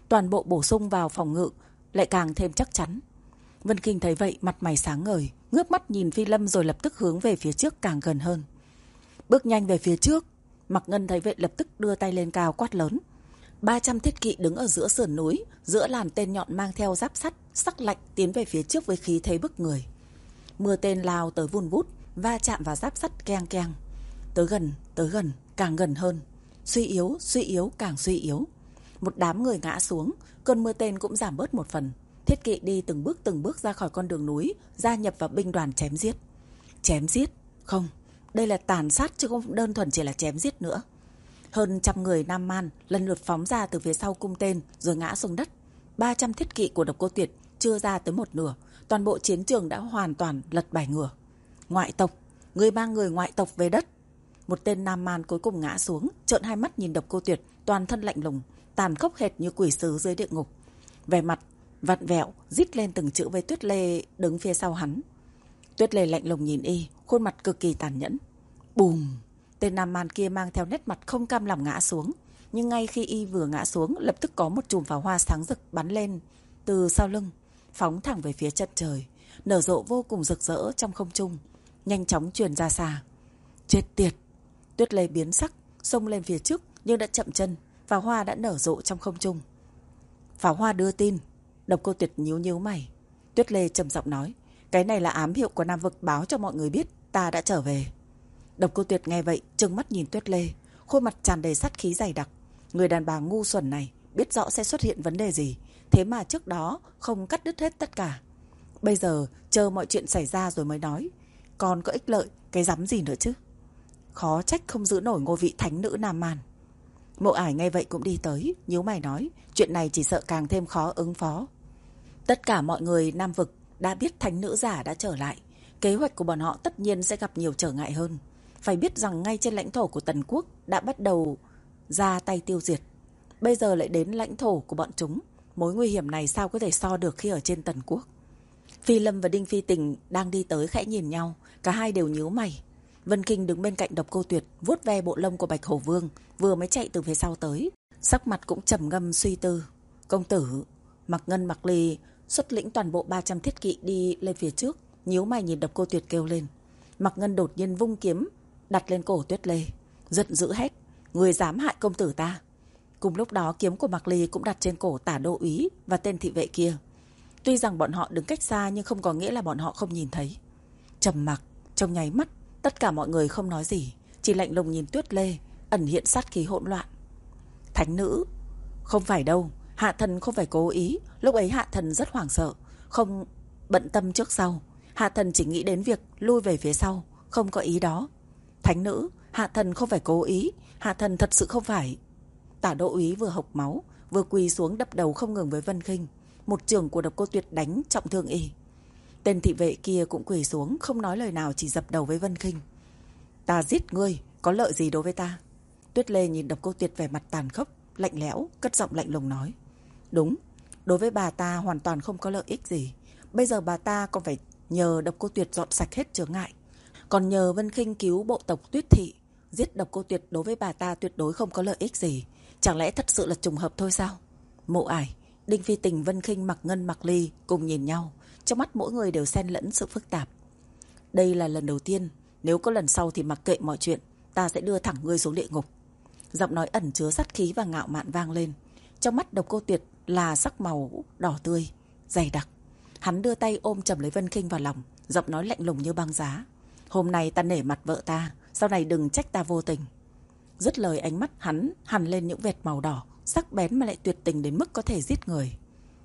toàn bộ bổ sung vào phòng ngự lại càng thêm chắc chắn. Vân Kinh thấy vậy mặt mày sáng ngời, ngước mắt nhìn Phi Lâm rồi lập tức hướng về phía trước càng gần hơn. Bước nhanh về phía trước, Mạc Ngân thấy vậy lập tức đưa tay lên cao quát lớn. ba trăm thiết kỵ đứng ở giữa sườn núi, giữa làn tên nhọn mang theo giáp sắt, sắc lạnh tiến về phía trước với khí thế bức người. Mưa tên lao tới vun vút, va chạm vào giáp sắt keng keng. Tới gần, tới gần, càng gần hơn. Suy yếu, suy yếu, càng suy yếu. Một đám người ngã xuống, cơn mưa tên cũng giảm bớt một phần. Thiết kỵ đi từng bước từng bước ra khỏi con đường núi, gia nhập vào binh đoàn chém giết. Chém giết? Không, đây là tàn sát chứ không đơn thuần chỉ là chém giết nữa. Hơn trăm người Nam Man lần lượt phóng ra từ phía sau cung tên rồi ngã xuống đất. ba trăm thiết kỵ của Độc Cô Tuyệt chưa ra tới một nửa, toàn bộ chiến trường đã hoàn toàn lật bài ngửa. Ngoại tộc, người mang người ngoại tộc về đất. Một tên Nam Man cuối cùng ngã xuống, trợn hai mắt nhìn Độc Cô Tuyệt, toàn thân lạnh lùng, tàn khốc hệt như quỷ sứ dưới địa ngục. Vẻ mặt vặn vẹo, rít lên từng chữ với Tuyết Lê đứng phía sau hắn. Tuyết Lê lạnh lùng nhìn y, khuôn mặt cực kỳ tàn nhẫn. Bùm! Tên Nam Man kia mang theo nét mặt không cam lòng ngã xuống. Nhưng ngay khi y vừa ngã xuống, lập tức có một chùm pháo hoa sáng rực bắn lên từ sau lưng, phóng thẳng về phía chân trời, nở rộ vô cùng rực rỡ trong không trung, nhanh chóng truyền ra xa. Chết tiệt! Tuyết Lê biến sắc, xông lên phía trước nhưng đã chậm chân, pháo hoa đã nở rộ trong không trung. Pháo hoa đưa tin. Độc Cô Tuyệt nhíu nhíu mày. Tuyết Lê trầm giọng nói, cái này là ám hiệu của Nam Vực báo cho mọi người biết ta đã trở về. Độc Cô Tuyệt nghe vậy trừng mắt nhìn Tuyết Lê, khuôn mặt tràn đầy sát khí dày đặc. Người đàn bà ngu xuẩn này biết rõ sẽ xuất hiện vấn đề gì, thế mà trước đó không cắt đứt hết tất cả. Bây giờ chờ mọi chuyện xảy ra rồi mới nói, còn có ích lợi cái rắm gì nữa chứ. Khó trách không giữ nổi ngôi vị thánh nữ Nam Man. Mộ Ải nghe vậy cũng đi tới, nhíu mày nói, chuyện này chỉ sợ càng thêm khó ứng phó. Tất cả mọi người Nam Vực đã biết thánh nữ giả đã trở lại, kế hoạch của bọn họ tất nhiên sẽ gặp nhiều trở ngại hơn. Phải biết rằng ngay trên lãnh thổ của Tần Quốc đã bắt đầu ra tay tiêu diệt, bây giờ lại đến lãnh thổ của bọn chúng, mối nguy hiểm này sao có thể so được khi ở trên Tần Quốc. Phi Lâm và Đinh Phi Tình đang đi tới khẽ nhìn nhau, cả hai đều nhíu mày. Vân Kinh đứng bên cạnh Độc Cô Tuyệt, vuốt ve bộ lông của Bạch Hổ Vương, vừa mới chạy từ phía sau tới, sắc mặt cũng trầm ngâm suy tư. Công tử. Mạc Ngân Mạc Ly xuất lĩnh toàn bộ ba trăm thiết kỵ đi lên phía trước, nhíu mày nhìn Độc Cô Tuyệt kêu lên. Mạc Ngân đột nhiên vung kiếm đặt lên cổ Tuyết Lê, giận dữ hét, người dám hại công tử ta. Cùng lúc đó kiếm của Mạc Ly cũng đặt trên cổ Tả Đô úy và tên thị vệ kia. Tuy rằng bọn họ đứng cách xa nhưng không có nghĩa là bọn họ không nhìn thấy. Trầm mặc, trong nháy mắt, tất cả mọi người không nói gì, chỉ lạnh lùng nhìn Tuyết Lê, ẩn hiện sát khí hỗn loạn. Thánh nữ, không phải đâu, Hạ Thần không phải cố ý. Lúc ấy Hạ Thần rất hoảng sợ, không bận tâm trước sau. Hạ Thần chỉ nghĩ đến việc lui về phía sau, không có ý đó. Thánh nữ, Hạ Thần không phải cố ý, Hạ Thần thật sự không phải. Tả Đô úy vừa hộc máu, vừa quỳ xuống đập đầu không ngừng với Vân Kinh. Một chưởng của Độc Cô Tuyệt đánh trọng thương y. Tên thị vệ kia cũng quỳ xuống, không nói lời nào, chỉ dập đầu với Vân Kinh. Ta giết ngươi, có lợi gì đối với ta? Tuyết Lê nhìn Độc Cô Tuyệt vẻ mặt tàn khốc, lạnh lẽo, cất giọng lạnh lùng nói. Đúng, đối với bà ta hoàn toàn không có lợi ích gì. Bây giờ bà ta còn phải nhờ Độc Cô Tuyệt dọn sạch hết chướng ngại, còn nhờ Vân Kinh cứu bộ tộc Tuyết Thị. Giết Độc Cô Tuyệt đối với bà ta tuyệt đối không có lợi ích gì. Chẳng lẽ thật sự là trùng hợp thôi sao? Mộ Ải, Đinh Phi Tình, Vân Kinh, Mạc Ngân, Mạc Ly cùng nhìn nhau, trong mắt mỗi người đều xen lẫn sự phức tạp. Đây là lần đầu tiên, nếu có lần sau thì mặc kệ mọi chuyện, ta sẽ đưa thẳng ngươi xuống địa ngục. Giọng nói ẩn chứa sát khí và ngạo mạn vang lên. Trong mắt Độc Cô Tuyệt là sắc màu đỏ tươi, dày đặc. Hắn đưa tay ôm chầm lấy Vân Kinh vào lòng, giọng nói lạnh lùng như băng giá. Hôm nay ta nể mặt vợ ta, sau này đừng trách ta vô tình. Dứt lời ánh mắt hắn hằn lên những vệt màu đỏ, sắc bén mà lại tuyệt tình đến mức có thể giết người.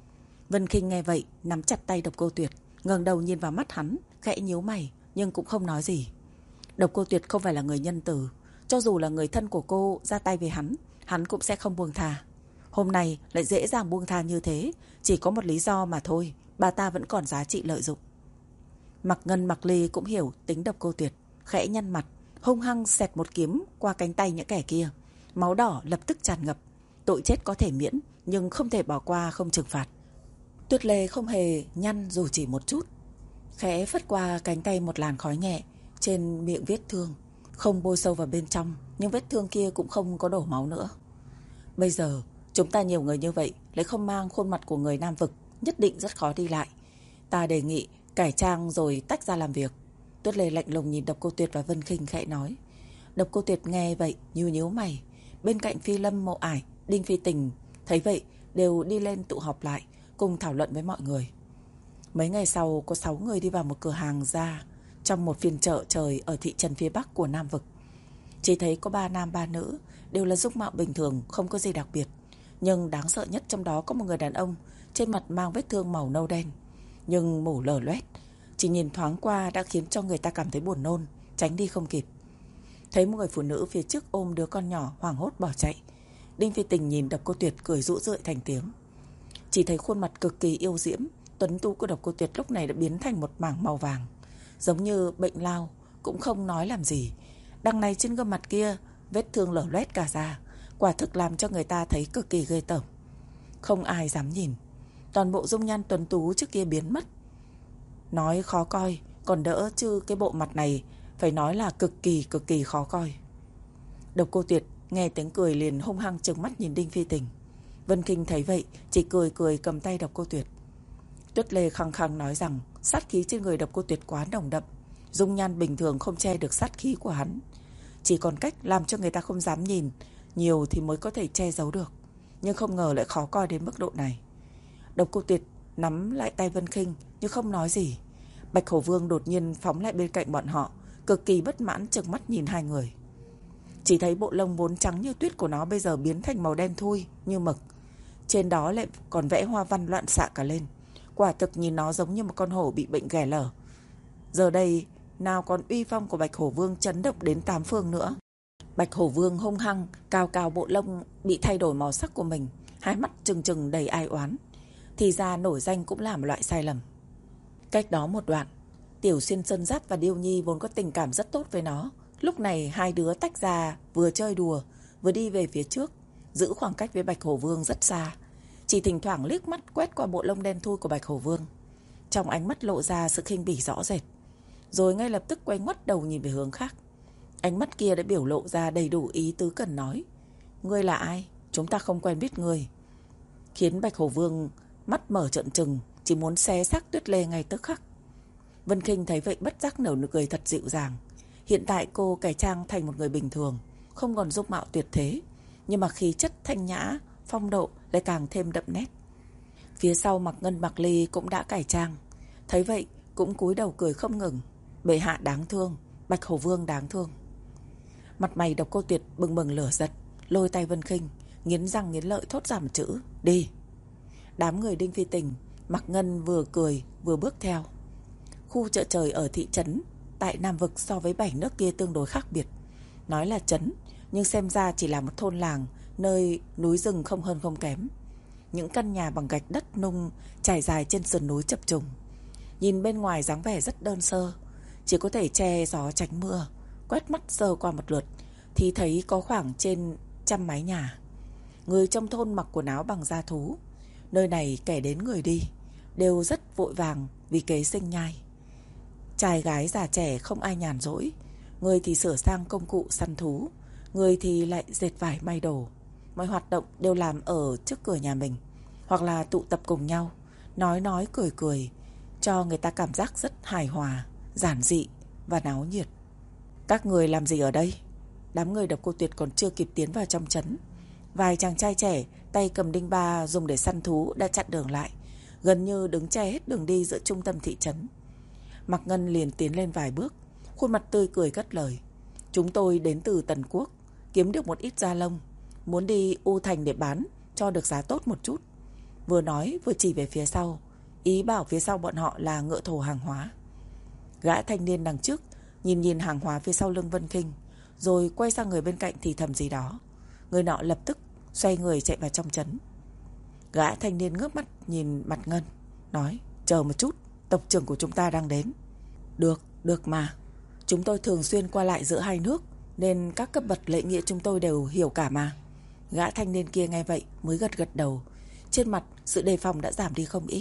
Vân Kinh nghe vậy, nắm chặt tay Độc Cô Tuyệt, ngẩng đầu nhìn vào mắt hắn, khẽ nhíu mày, nhưng cũng không nói gì. Độc Cô Tuyệt không phải là người nhân từ, cho dù là người thân của cô ra tay với hắn, hắn cũng sẽ không buông tha. Hôm nay lại dễ dàng buông tha như thế, chỉ có một lý do mà thôi, bà ta vẫn còn giá trị lợi dụng. Mạc Ngân Mạc Ly cũng hiểu tính Độc Cô Tuyệt, khẽ nhăn mặt, hung hăng xẹt một kiếm qua cánh tay những kẻ kia. Máu đỏ lập tức tràn ngập. Tội chết có thể miễn, nhưng không thể bỏ qua không trừng phạt. Tuyết Lê không hề nhăn dù chỉ một chút, khẽ phất qua cánh tay một làn khói nhẹ trên miệng vết thương, không bôi sâu vào bên trong, nhưng vết thương kia cũng không có đổ máu nữa. Bây giờ Chúng ta nhiều người như vậy, lại không mang khuôn mặt của người Nam Vực, nhất định rất khó đi lại. Ta đề nghị cải trang rồi tách ra làm việc. Tuyết Lê lạnh lùng nhìn Độc Cô Tuyệt và Vân Khinh khẽ nói. Độc Cô Tuyệt nghe vậy nhíu nhíu mày. Bên cạnh Phi Lâm, Mộ Ải, Đinh Phi Tình thấy vậy đều đi lên tụ họp lại, cùng thảo luận với mọi người. Mấy ngày sau, có sáu người đi vào một cửa hàng ra trong một phiên chợ trời ở thị trấn phía Bắc của Nam Vực. Chỉ thấy có ba nam ba nữ, đều là dung mạo bình thường, không có gì đặc biệt. Nhưng đáng sợ nhất trong đó có một người đàn ông, trên mặt mang vết thương màu nâu đen, nhưng mủ lở loét, chỉ nhìn thoáng qua đã khiến cho người ta cảm thấy buồn nôn, tránh đi không kịp. Thấy một người phụ nữ phía trước ôm đứa con nhỏ hoảng hốt bỏ chạy, Đinh Phi Tình nhìn Độc Cô Tuyệt cười rũ rượi thành tiếng. Chỉ thấy khuôn mặt cực kỳ yêu diễm, tuấn tú của Độc Cô Tuyệt lúc này đã biến thành một mảng màu vàng, giống như bệnh lao, cũng không nói làm gì. Đằng này trên gương mặt kia, vết thương lở loét cả da, quả thực làm cho người ta thấy cực kỳ ghê tởm. Không ai dám nhìn. Toàn bộ dung nhan tuấn tú trước kia biến mất. Nói khó coi còn đỡ, chứ cái bộ mặt này phải nói là cực kỳ cực kỳ khó coi. Độc Cô Tuyệt nghe tiếng cười liền hung hăng trừng mắt nhìn Đinh Phi Tình. Vân Kinh thấy vậy chỉ cười cười cầm tay Độc Cô Tuyệt. Tuyết Lê khăng khăng nói rằng sát khí trên người Độc Cô Tuyệt quá nồng đậm, dung nhan bình thường không che được sát khí của hắn. Chỉ còn cách làm cho người ta không dám nhìn nhiều thì mới có thể che giấu được, nhưng không ngờ lại khó coi đến mức độ này. Độc Cô Tuyệt nắm lại tay Vân Kinh nhưng không nói gì. Bạch Hổ Vương đột nhiên phóng lại bên cạnh bọn họ, cực kỳ bất mãn trừng mắt nhìn hai người. Chỉ thấy bộ lông vốn trắng như tuyết của nó bây giờ biến thành màu đen thui như mực, trên đó lại còn vẽ hoa văn loạn xạ cả lên. Quả thực nhìn nó giống như một con hổ bị bệnh ghẻ lở. Giờ đây nào còn uy phong của Bạch Hổ Vương chấn động đến tám phương nữa. Bạch Hổ Vương hung hăng cào cào bộ lông bị thay đổi màu sắc của mình, hai mắt trừng trừng đầy ai oán. Thì ra nổi danh cũng là một loại sai lầm. Cách đó một đoạn, Tiểu Xuyên Sơn Giáp và Điêu Nhi vốn có tình cảm rất tốt với nó. Lúc này hai đứa tách ra, vừa chơi đùa vừa đi về phía trước, giữ khoảng cách với Bạch Hổ Vương rất xa, chỉ thỉnh thoảng liếc mắt quét qua bộ lông đen thui của Bạch Hổ Vương. Trong ánh mắt lộ ra sự khinh bỉ rõ rệt, rồi ngay lập tức quay ngoắt đầu nhìn về hướng khác. Ánh mắt kia đã biểu lộ ra đầy đủ ý tứ cần nói. Ngươi là ai? Chúng ta không quen biết ngươi. Khiến Bạch Hổ Vương mắt mở trợn trừng, chỉ muốn xé xác Tuyết Lê ngay tức khắc. Vân Kinh thấy vậy bất giác nở nụ cười thật dịu dàng. Hiện tại cô cải trang thành một người bình thường, không còn dung mạo tuyệt thế, nhưng mà khí chất thanh nhã, phong độ lại càng thêm đậm nét. Phía sau Mạc Ngân, Mạc Ly cũng đã cải trang, thấy vậy cũng cúi đầu cười không ngừng. Bệ hạ đáng thương, Bạch Hổ Vương đáng thương. Mặt mày Độc Cô Tuyệt bừng bừng lửa giận, lôi tay Vân Kinh, nghiến răng nghiến lợi thốt ra một chữ: đi. Đám người Đinh Phi Tình, Mạc Ngân vừa cười vừa bước theo. Khu chợ trời ở thị trấn tại Nam Vực so với bảy nước kia tương đối khác biệt. Nói là trấn, nhưng xem ra chỉ là một thôn làng, nơi núi rừng không hơn không kém. Những căn nhà bằng gạch đất nung trải dài trên sườn núi chập trùng. Nhìn bên ngoài dáng vẻ rất đơn sơ, chỉ có thể che gió tránh mưa. Quét mắt sơ qua một lượt thì thấy có khoảng trên trăm mái nhà. Người trong thôn mặc quần áo bằng da thú. Nơi này kẻ đến người đi đều rất vội vàng vì kế sinh nhai. Trai gái già trẻ không ai nhàn rỗi. Người thì sửa sang công cụ săn thú, người thì lại dệt vải may đồ. Mọi hoạt động đều làm ở trước cửa nhà mình, hoặc là tụ tập cùng nhau, nói nói cười cười, cho người ta cảm giác rất hài hòa, giản dị và náo nhiệt. Các người làm gì ở đây? Đám người Độc Cô Tuyệt còn chưa kịp tiến vào trong trấn, vài chàng trai trẻ tay cầm đinh ba dùng để săn thú đã chặn đường lại, gần như đứng che hết đường đi giữa trung tâm thị trấn. Mạc Ngân liền tiến lên vài bước, khuôn mặt tươi cười cất lời: chúng tôi đến từ Tần Quốc, kiếm được một ít da lông, muốn đi U Thành để bán cho được giá tốt một chút. Vừa nói vừa chỉ về phía sau, ý bảo phía sau bọn họ là ngựa thổ hàng hóa. Gã thanh niên đằng trước nhìn nhìn hàng hóa phía sau lưng Vân Kinh, rồi quay sang người bên cạnh thì thầm gì đó. Người nọ lập tức xoay người chạy vào trong trấn. Gã thanh niên ngước mắt nhìn Mạc Ngân, nói: chờ một chút, tộc trưởng của chúng ta đang đến. Được, được mà. Chúng tôi thường xuyên qua lại giữa hai nước, nên các cấp bậc lễ nghĩa chúng tôi đều hiểu cả mà. Gã thanh niên kia nghe vậy mới gật gật đầu, trên mặt sự đề phòng đã giảm đi không ít.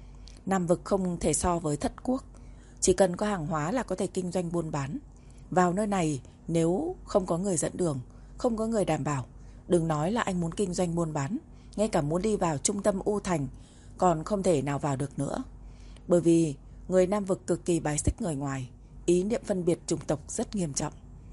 Nam Vực không thể so với Thất Quốc, chỉ cần có hàng hóa là có thể kinh doanh buôn bán. Vào nơi này nếu không có người dẫn đường, không có người đảm bảo, đừng nói là anh muốn kinh doanh buôn bán, ngay cả muốn đi vào trung tâm U Thành còn không thể nào vào được nữa. Bởi vì người Nam Vực cực kỳ bài xích người ngoài, ý niệm phân biệt chủng tộc rất nghiêm trọng.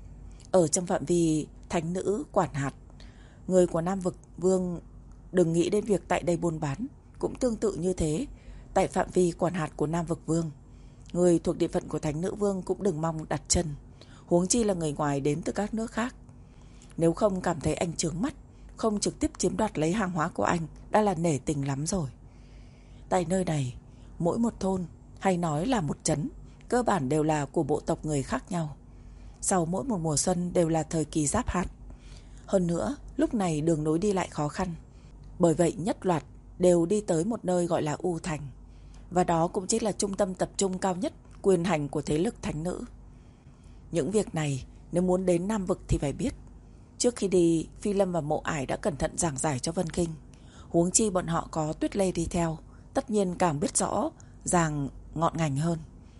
Ở trong phạm vi thánh nữ quản hạt, người của Nam Vực Vương đừng nghĩ đến việc tại đây buôn bán. Cũng tương tự như thế, tại phạm vi quản hạt của Nam Vực Vương, người thuộc địa phận của Thánh Nữ Vương cũng đừng mong đặt chân, huống chi là người ngoài đến từ các nước khác. Nếu không cảm thấy anh chướng mắt, không trực tiếp chiếm đoạt lấy hàng hóa của anh đã là nể tình lắm rồi. Tại nơi này, mỗi một thôn hay nói là một trấn cơ bản đều là của bộ tộc người khác nhau. Sau mỗi một mùa xuân đều là thời kỳ giáp hạt. Hơn nữa, lúc này đường nối đi lại khó khăn. Bởi vậy nhất loạt đều đi tới một nơi gọi là U Thành. Và đó cũng chính là trung tâm tập trung cao nhất quyền hành của thế lực thánh nữ. Những việc này nếu muốn đến Nam Vực thì phải biết. Trước khi đi, Phi Lâm và Mộ Ải đã cẩn thận giảng giải cho Vân Kinh. Huống chi bọn họ có Tuyết Lê đi theo, tất nhiên càng biết rõ ràng ngọn ngành hơn.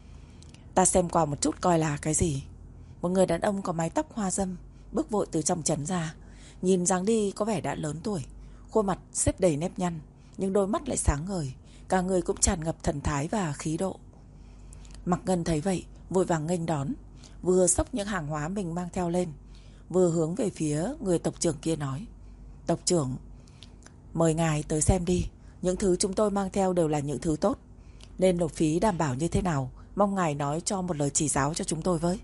Ta xem qua một chút coi là cái gì. Một người đàn ông có mái tóc hoa râm bước vội từ trong trấn ra. Nhìn dáng đi có vẻ đã lớn tuổi, khuôn mặt xếp đầy nếp nhăn, nhưng đôi mắt lại sáng ngời, cả người cũng tràn ngập thần thái và khí độ. Mạc Ngân thấy vậy, vội vàng nghênh đón, vừa xốc những hàng hóa mình mang theo lên, vừa hướng về phía người tộc trưởng kia nói: "Tộc trưởng, mời ngài tới xem đi, những thứ chúng tôi mang theo đều là những thứ tốt, nên nộp phí đảm bảo như thế nào, mong ngài nói cho một lời chỉ giáo cho chúng tôi với."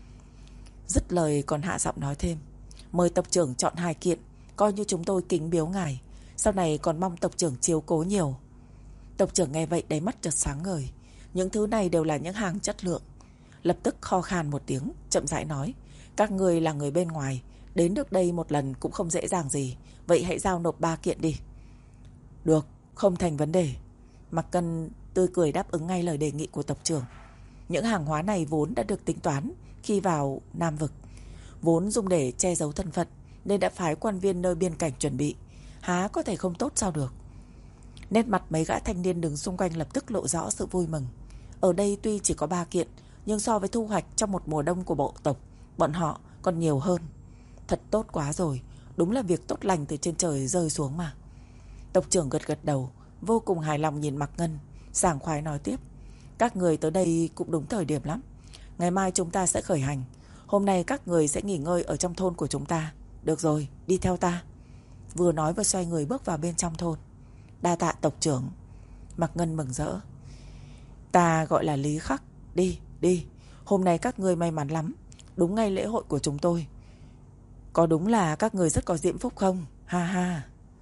Dứt lời còn hạ giọng nói thêm: "Mời tộc trưởng chọn hai kiện, coi như chúng tôi kính biếu ngài, sau này còn mong tộc trưởng chiếu cố nhiều." Tộc trưởng nghe vậy đáy mắt chợt sáng ngời, những thứ này đều là những hàng chất lượng. Lập tức kho khan một tiếng, chậm rãi nói: "Các người là người bên ngoài, đến được đây một lần cũng không dễ dàng gì, vậy hãy giao nộp ba kiện đi." "Được, không thành vấn đề." Mạc Cân tươi cười đáp ứng ngay lời đề nghị của tộc trưởng. Những hàng hóa này vốn đã được tính toán khi vào Nam Vực, vốn dùng để che giấu thân phận, nên đã phái quan viên nơi biên cảnh chuẩn bị, há có thể không tốt sao được. Nét mặt mấy gã thanh niên đứng xung quanh lập tức lộ rõ sự vui mừng. Ở đây tuy chỉ có ba kiện, nhưng so với thu hoạch trong một mùa đông của bộ tộc, bọn họ còn nhiều hơn. Thật tốt quá rồi, đúng là việc tốt lành từ trên trời rơi xuống mà. Tộc trưởng gật gật đầu, vô cùng hài lòng nhìn Mạc Ngân, sảng khoái nói tiếp: "Các người tới đây cũng đúng thời điểm lắm. Ngày mai chúng ta sẽ khởi hành. Hôm nay các người sẽ nghỉ ngơi ở trong thôn của chúng ta. Được rồi, đi theo ta." Vừa nói vừa xoay người bước vào bên trong thôn. "Đa tạ tộc trưởng." Mạc Ngân mừng rỡ: "Ta gọi là Lý Khắc. Đi, đi. Hôm nay các người may mắn lắm, đúng ngày lễ hội của chúng tôi. Có đúng là các người rất có diễm phúc không? Ha ha."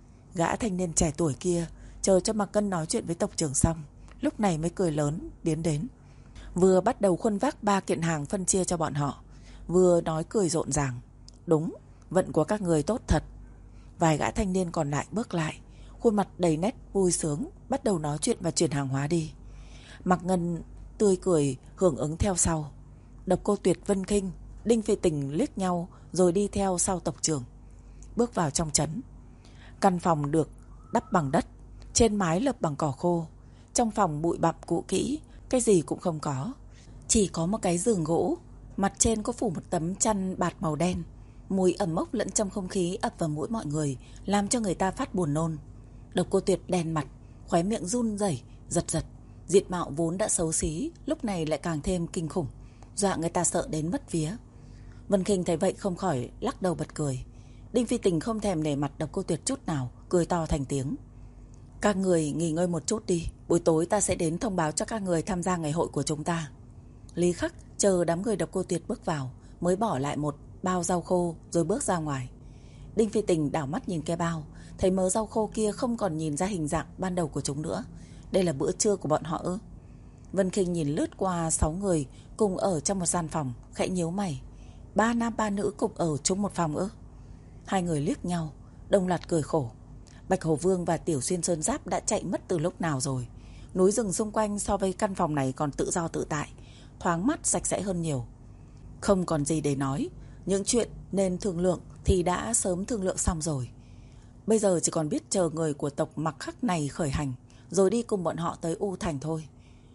Gã thanh niên trẻ tuổi kia chờ cho Mạc Ngân nói chuyện với tộc trưởng xong, lúc này mới cười lớn tiến đến, vừa bắt đầu khuân vác ba kiện hàng phân chia cho bọn họ, vừa nói cười rộn ràng: "Đúng, vận của các người tốt thật." Vài gã thanh niên còn lại bước lại, khuôn mặt đầy nét vui sướng, bắt đầu nói chuyện và chuyển hàng hóa đi. Mạc Ngân tươi cười hưởng ứng theo sau. Độc Cô Tuyệt, Vân Kinh, Đinh Phi Tình liếc nhau rồi đi theo sau tộc trưởng. Bước vào trong trấn. Căn phòng được đắp bằng đất, trên mái lợp bằng cỏ khô. Trong phòng bụi bặm cũ kỹ, cái gì cũng không có, chỉ có một cái giường gỗ, mặt trên có phủ một tấm chăn bạt màu đen. Mùi ẩm mốc lẫn trong không khí ập vào mũi mọi người, làm cho người ta phát buồn nôn. Độc Cô Tuyệt đen mặt, khóe miệng run rẩy, giật giật. Diện mạo vốn đã xấu xí, lúc này lại càng thêm kinh khủng, dọa người ta sợ đến mất vía. Vân Kinh thấy vậy không khỏi lắc đầu bật cười. Đinh Phi Tình không thèm nể mặt Độc Cô Tuyệt chút nào, cười to thành tiếng: "Các người nghỉ ngơi một chút đi, buổi tối ta sẽ đến thông báo cho các người tham gia ngày hội của chúng ta." Lý Khắc chờ đám người Độc Cô Tuyệt bước vào, mới bỏ lại một bao rau khô rồi bước ra ngoài. Đinh Phi Tình đảo mắt nhìn cái bao, thấy mớ rau khô kia không còn nhìn ra hình dạng ban đầu của chúng nữa. Đây là bữa trưa của bọn họ ư? Vân Kinh nhìn lướt qua sáu người cùng ở trong một gian phòng, khẽ nhíu mày. Ba nam ba nữ cùng ở chung một phòng ư? Hai người liếc nhau, đồng loạt cười khổ. Bạch Hổ Vương và Tiểu Xuyên Sơn Giáp đã chạy mất từ lúc nào rồi. Núi rừng xung quanh so với căn phòng này còn tự do tự tại, thoáng mát sạch sẽ hơn nhiều. Không còn gì để nói, những chuyện nên thương lượng thì đã sớm thương lượng xong rồi. Bây giờ chỉ còn biết chờ người của tộc Mặc Khắc này khởi hành, rồi đi cùng bọn họ tới U Thành thôi.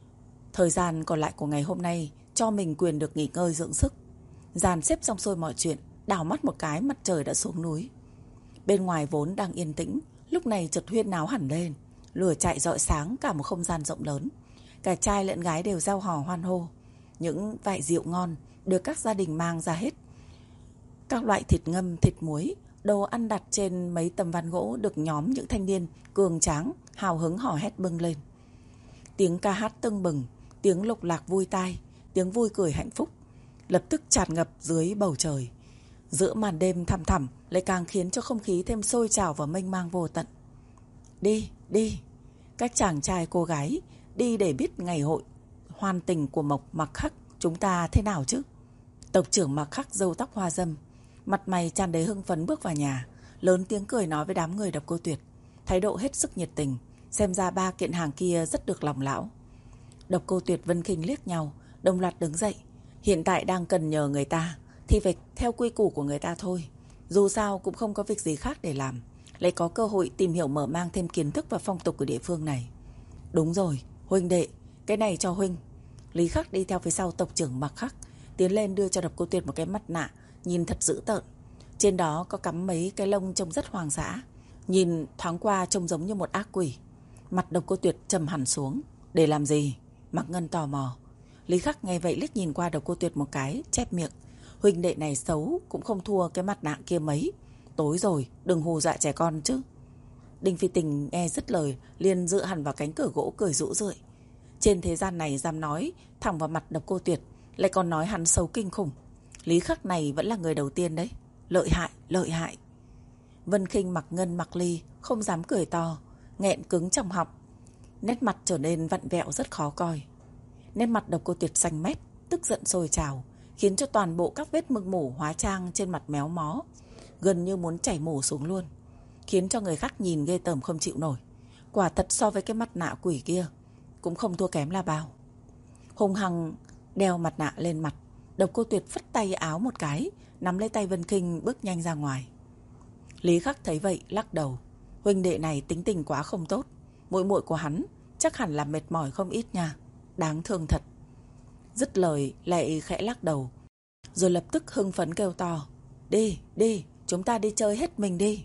Thời gian còn lại của ngày hôm nay cho mình quyền được nghỉ ngơi dưỡng sức. Dàn xếp xong xuôi mọi chuyện, đảo mắt một cái mặt trời đã xuống núi. Bên ngoài vốn đang yên tĩnh, Lúc này chợt huyên náo hẳn lên, lửa chạy rọi sáng cả một không gian rộng lớn. Cả trai lẫn gái đều reo hò hoan hô. Những vại rượu ngon được các gia đình mang ra hết. Các loại thịt ngâm, thịt muối, đồ ăn đặt trên mấy tấm ván gỗ được nhóm những thanh niên cường tráng hào hứng hò hét bưng lên. Tiếng ca hát tưng bừng, tiếng lục lạc vui tai, tiếng vui cười hạnh phúc lập tức tràn ngập dưới bầu trời. Giữa màn đêm thăm thẳm lại càng khiến cho không khí thêm sôi trào và mênh mang vô tận. Đi, đi, các chàng trai cô gái, đi để biết ngày hội hoan tình của Mộc Mặc Khắc chúng ta thế nào chứ. Tộc trưởng Mặc Khắc râu tóc hoa dâm, mặt mày tràn đầy hưng phấn bước vào nhà, lớn tiếng cười nói với đám người Độc Cô Tuyệt, thái độ hết sức nhiệt tình. Xem ra ba kiện hàng kia rất được lòng lão. Độc Cô Tuyệt, Vân Khinh liếc nhau, đồng loạt đứng dậy. Hiện tại đang cần nhờ người ta thì phải theo quy củ của người ta thôi. Dù sao cũng không có việc gì khác để làm, lại có cơ hội tìm hiểu mở mang thêm kiến thức và phong tục của địa phương này. Đúng rồi, huynh đệ, cái này cho huynh. Lý Khắc đi theo phía sau tộc trưởng Mặc Khắc, tiến lên đưa cho Độc Cô Tuyệt một cái mặt nạ nhìn thật dữ tợn. Trên đó có cắm mấy cái lông trông rất hoang dã, nhìn thoáng qua trông giống như một ác quỷ. Mặt Độc Cô Tuyệt trầm hẳn xuống. Để làm gì? Mạc Ngân tò mò. Lý Khắc nghe vậy liếc nhìn qua Độc Cô Tuyệt một cái, chép miệng. Huynh đệ này xấu cũng không thua cái mặt nạ kia mấy. Tối rồi, đừng hù dọa trẻ con chứ. Đinh Phi Tình nghe dứt lời, liền dựa hẳn vào cánh cửa gỗ cười rũ rượi. Trên thế gian này dám nói thẳng vào mặt Độc Cô Tuyệt, lại còn nói hắn xấu kinh khủng. Lý Khắc này vẫn là người đầu tiên đấy. Lợi hại, lợi hại. Vân Khinh, Mạc Ngân, Mạc Ly không dám cười to, nghẹn cứng trong họng, nét mặt trở nên vặn vẹo rất khó coi. Nét mặt Độc Cô Tuyệt xanh mét, tức giận sôi trào, khiến cho toàn bộ các vết mực mủ hóa trang trên mặt méo mó, gần như muốn chảy mủ xuống luôn, khiến cho người khác nhìn ghê tởm không chịu nổi. Quả thật so với cái mặt nạ quỷ kia cũng không thua kém là bao. Hùng hăng đeo mặt nạ lên mặt, Độc Cô Tuyệt phất tay áo một cái, nắm lấy tay Vân Khinh bước nhanh ra ngoài. Lý Khắc thấy vậy lắc đầu. Huynh đệ này tính tình quá không tốt. Muội muội của hắn chắc hẳn là mệt mỏi không ít nha. Đáng thương thật. Dứt lời lại khẽ lắc đầu, rồi lập tức hưng phấn kêu to. Đi, đi, chúng ta đi chơi hết mình đi.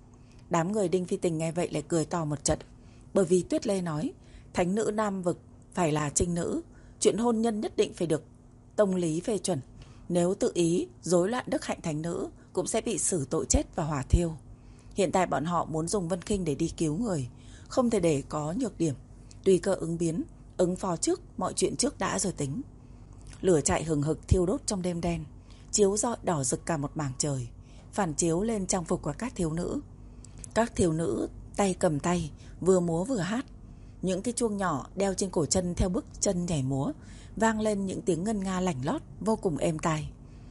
Đám người Đinh Phi Tình nghe vậy lại cười to một trận. Bởi vì Tuyết Lê nói thánh nữ Nam Vực phải là trinh nữ, chuyện hôn nhân nhất định phải được tông lý phê chuẩn. Nếu tự ý rối loạn đức hạnh thánh nữ cũng sẽ bị xử tội chết và hỏa thiêu. Hiện tại bọn họ muốn dùng Vân Khinh để đi cứu người, không thể để có nhược điểm. Tùy cơ ứng biến, ứng phó trước, mọi chuyện trước đã rồi tính. Lửa chạy hừng hực thiêu đốt trong đêm đen, chiếu rọi đỏ rực cả một mảng trời, phản chiếu lên trang phục của các thiếu nữ. Các thiếu nữ tay cầm tay, vừa múa vừa hát. Những cái chuông nhỏ đeo trên cổ chân theo bước chân nhảy múa, vang lên những tiếng ngân nga lảnh lót vô cùng êm tai.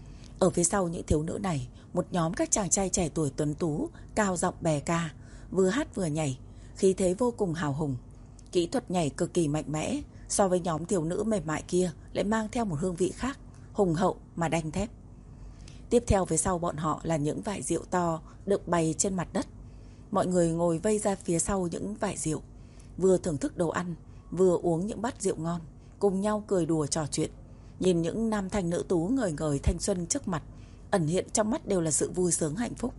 Ở phía sau những thiếu nữ này, một nhóm các chàng trai trẻ tuổi tuấn tú cao giọng bè ca, vừa hát vừa nhảy, khí thế vô cùng hào hùng. Kỹ thuật nhảy cực kỳ mạnh mẽ, so với nhóm thiếu nữ mềm mại kia lại mang theo một hương vị khác, hùng hậu mà đanh thép. Tiếp theo phía sau bọn họ là những vại rượu to được bày trên mặt đất. Mọi người ngồi vây ra phía sau những vại rượu, vừa thưởng thức đồ ăn, vừa uống những bát rượu ngon, cùng nhau cười đùa trò chuyện. Nhìn những nam thanh nữ tú ngời ngời thanh xuân trước mặt, ẩn hiện trong mắt đều là sự vui sướng hạnh phúc.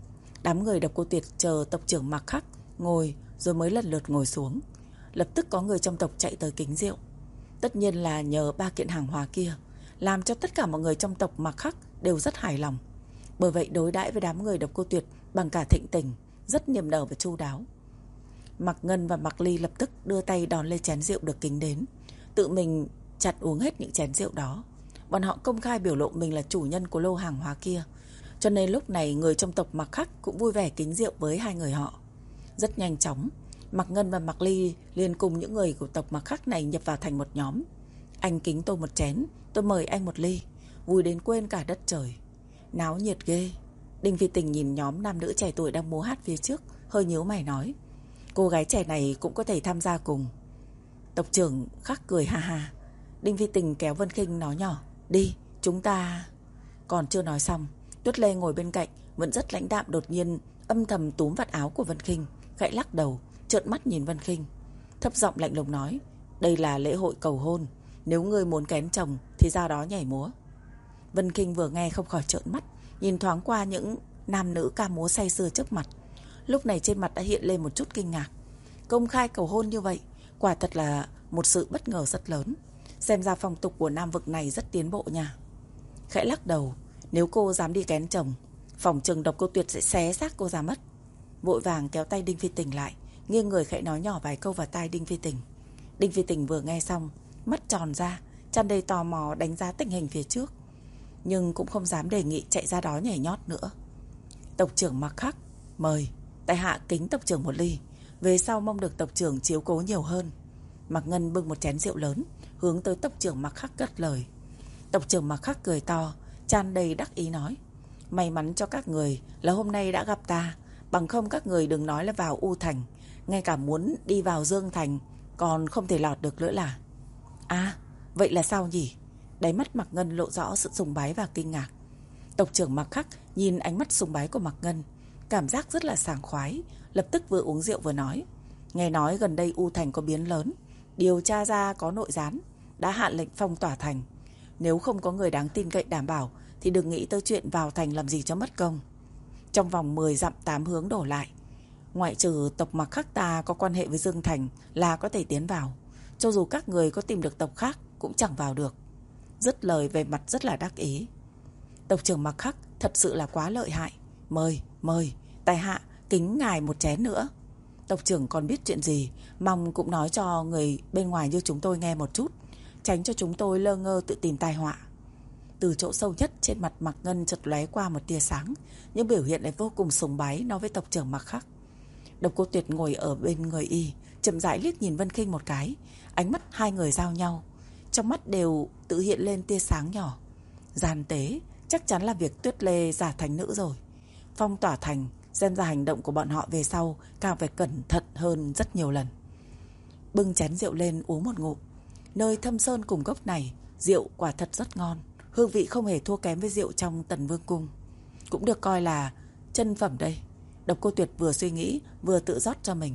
Đám người Độc Cô Tuyệt chờ tộc trưởng Mạc Khắc ngồi rồi mới lần lượt ngồi xuống. Lập tức có người trong tộc chạy tới kính rượu. Tất nhiên là nhờ ba kiện hàng hóa kia, làm cho tất cả mọi người trong tộc Mạc Khắc đều rất hài lòng. Bởi vậy đối đãi với đám người Độc Cô Tuyệt bằng cả thịnh tình, rất niềm nở và chu đáo. Mạc Ngân và Mạc Ly lập tức đưa tay đón lên chén rượu được kính đến, tự mình chặt uống hết những chén rượu đó. Bọn họ công khai biểu lộ mình là chủ nhân của lô hàng hóa kia, cho nên lúc này người trong tộc Mạc Khắc cũng vui vẻ kính rượu với hai người họ. Rất nhanh chóng, Mạc Ngân và Mạc Ly liền cùng những người của tộc Mạc Khắc này nhập vào thành một nhóm. Anh kính tôi một chén, tôi mời anh một ly, vui đến quên cả đất trời. Náo nhiệt ghê. Đinh Phi Tình nhìn nhóm nam nữ trẻ tuổi đang múa hát phía trước, hơi nhíu mày nói, cô gái trẻ này cũng có thể tham gia cùng. Tộc trưởng Khắc cười ha ha. Đinh Phi Tình kéo Vân Khinh nói nhỏ, đi, chúng ta... Còn chưa nói xong, Tuyết Lê ngồi bên cạnh vẫn rất lãnh đạm đột nhiên âm thầm túm vạt áo của Vân Khinh, gãy lắc đầu, trợn mắt nhìn Vân Khinh, thấp giọng lạnh lùng nói, đây là lễ hội cầu hôn, nếu ngươi muốn kén chồng thì ra đó nhảy múa. Vân Khinh vừa nghe không khỏi trợn mắt, nhìn thoáng qua những nam nữ ca múa say sưa trước mặt, lúc này trên mặt đã hiện lên một chút kinh ngạc. Công khai cầu hôn như vậy, quả thật là một sự bất ngờ rất lớn. Xem ra phong tục của Nam vực này rất tiến bộ nha. Khẽ lắc đầu, nếu cô dám đi kén chồng, phỏng chừng Độc Cô Tuyệt sẽ xé xác cô ra mất. Vội vàng kéo tay Đinh Phi Tình lại, nghiêng người khẽ nói nhỏ vài câu vào tai Đinh Phi Tình. Đinh Phi Tình vừa nghe xong, mắt tròn ra, tràn đầy tò mò đánh giá tình hình phía trước, nhưng cũng không dám đề nghị chạy ra đó nhảy nhót nữa. Tộc trưởng Mặc Khắc, mời. Tại hạ kính tộc trưởng một ly, về sau mong được tộc trưởng chiếu cố nhiều hơn. Mạc Ngân bưng một chén rượu lớn, hướng tới tộc trưởng Mặc Khắc cất lời. Tộc trưởng Mặc Khắc cười to, tràn đầy đắc ý nói: may mắn cho các người là hôm nay đã gặp ta, bằng không các người đừng nói là vào U Thành, ngay cả muốn đi vào Dương Thành còn không thể lọt được nữa là. À, vậy là sao nhỉ? Đáy mắt Mạc Ngân lộ rõ sự sùng bái và kinh ngạc. Tộc trưởng Mặc Khắc nhìn ánh mắt sùng bái của Mạc Ngân, cảm giác rất là sảng khoái, lập tức vừa uống rượu vừa nói: nghe nói gần đây U Thành có biến lớn, điều tra ra có nội gián, đã hạ lệnh phong tỏa thành. Nếu không có người đáng tin cậy đảm bảo thì đừng nghĩ tới chuyện vào thành làm gì cho mất công. Trong vòng mười dặm tám hướng đổ lại, ngoại trừ tộc Mặc Khắc ta có quan hệ với Dương Thành là có thể tiến vào. Cho dù các người có tìm được tộc khác cũng chẳng vào được. Dứt lời về mặt rất là đắc ý. Tộc trưởng Mặc Khắc thật sự là quá lợi hại. Mời, mời, tại hạ kính ngài một chén nữa. Tộc trưởng còn biết chuyện gì, mong cũng nói cho người bên ngoài như chúng tôi nghe một chút, tránh cho chúng tôi lơ ngơ tự tìm tai họa. Từ chỗ sâu nhất trên mặt Mạc Ngân chợt lóe qua một tia sáng, nhưng biểu hiện lại vô cùng sùng bái nói với tộc trưởng Mặc Khắc. Độc Cô Tuyệt ngồi ở bên người y, chậm rãi liếc nhìn Vân Khinh một cái, ánh mắt hai người giao nhau, trong mắt đều tự hiện lên tia sáng nhỏ. Gian tế, chắc chắn là việc Tuyết Lê giả thành nữ rồi. Phong tỏa thành, xem ra hành động của bọn họ về sau càng phải cẩn thận hơn rất nhiều lần. Bưng chén rượu lên uống một ngụm. Nơi thâm sơn cùng gốc này, rượu quả thật rất ngon, hương vị không hề thua kém với rượu trong Tần Vương cung, cũng được coi là chân phẩm đây. Độc Cô Tuyệt vừa suy nghĩ vừa tự rót cho mình.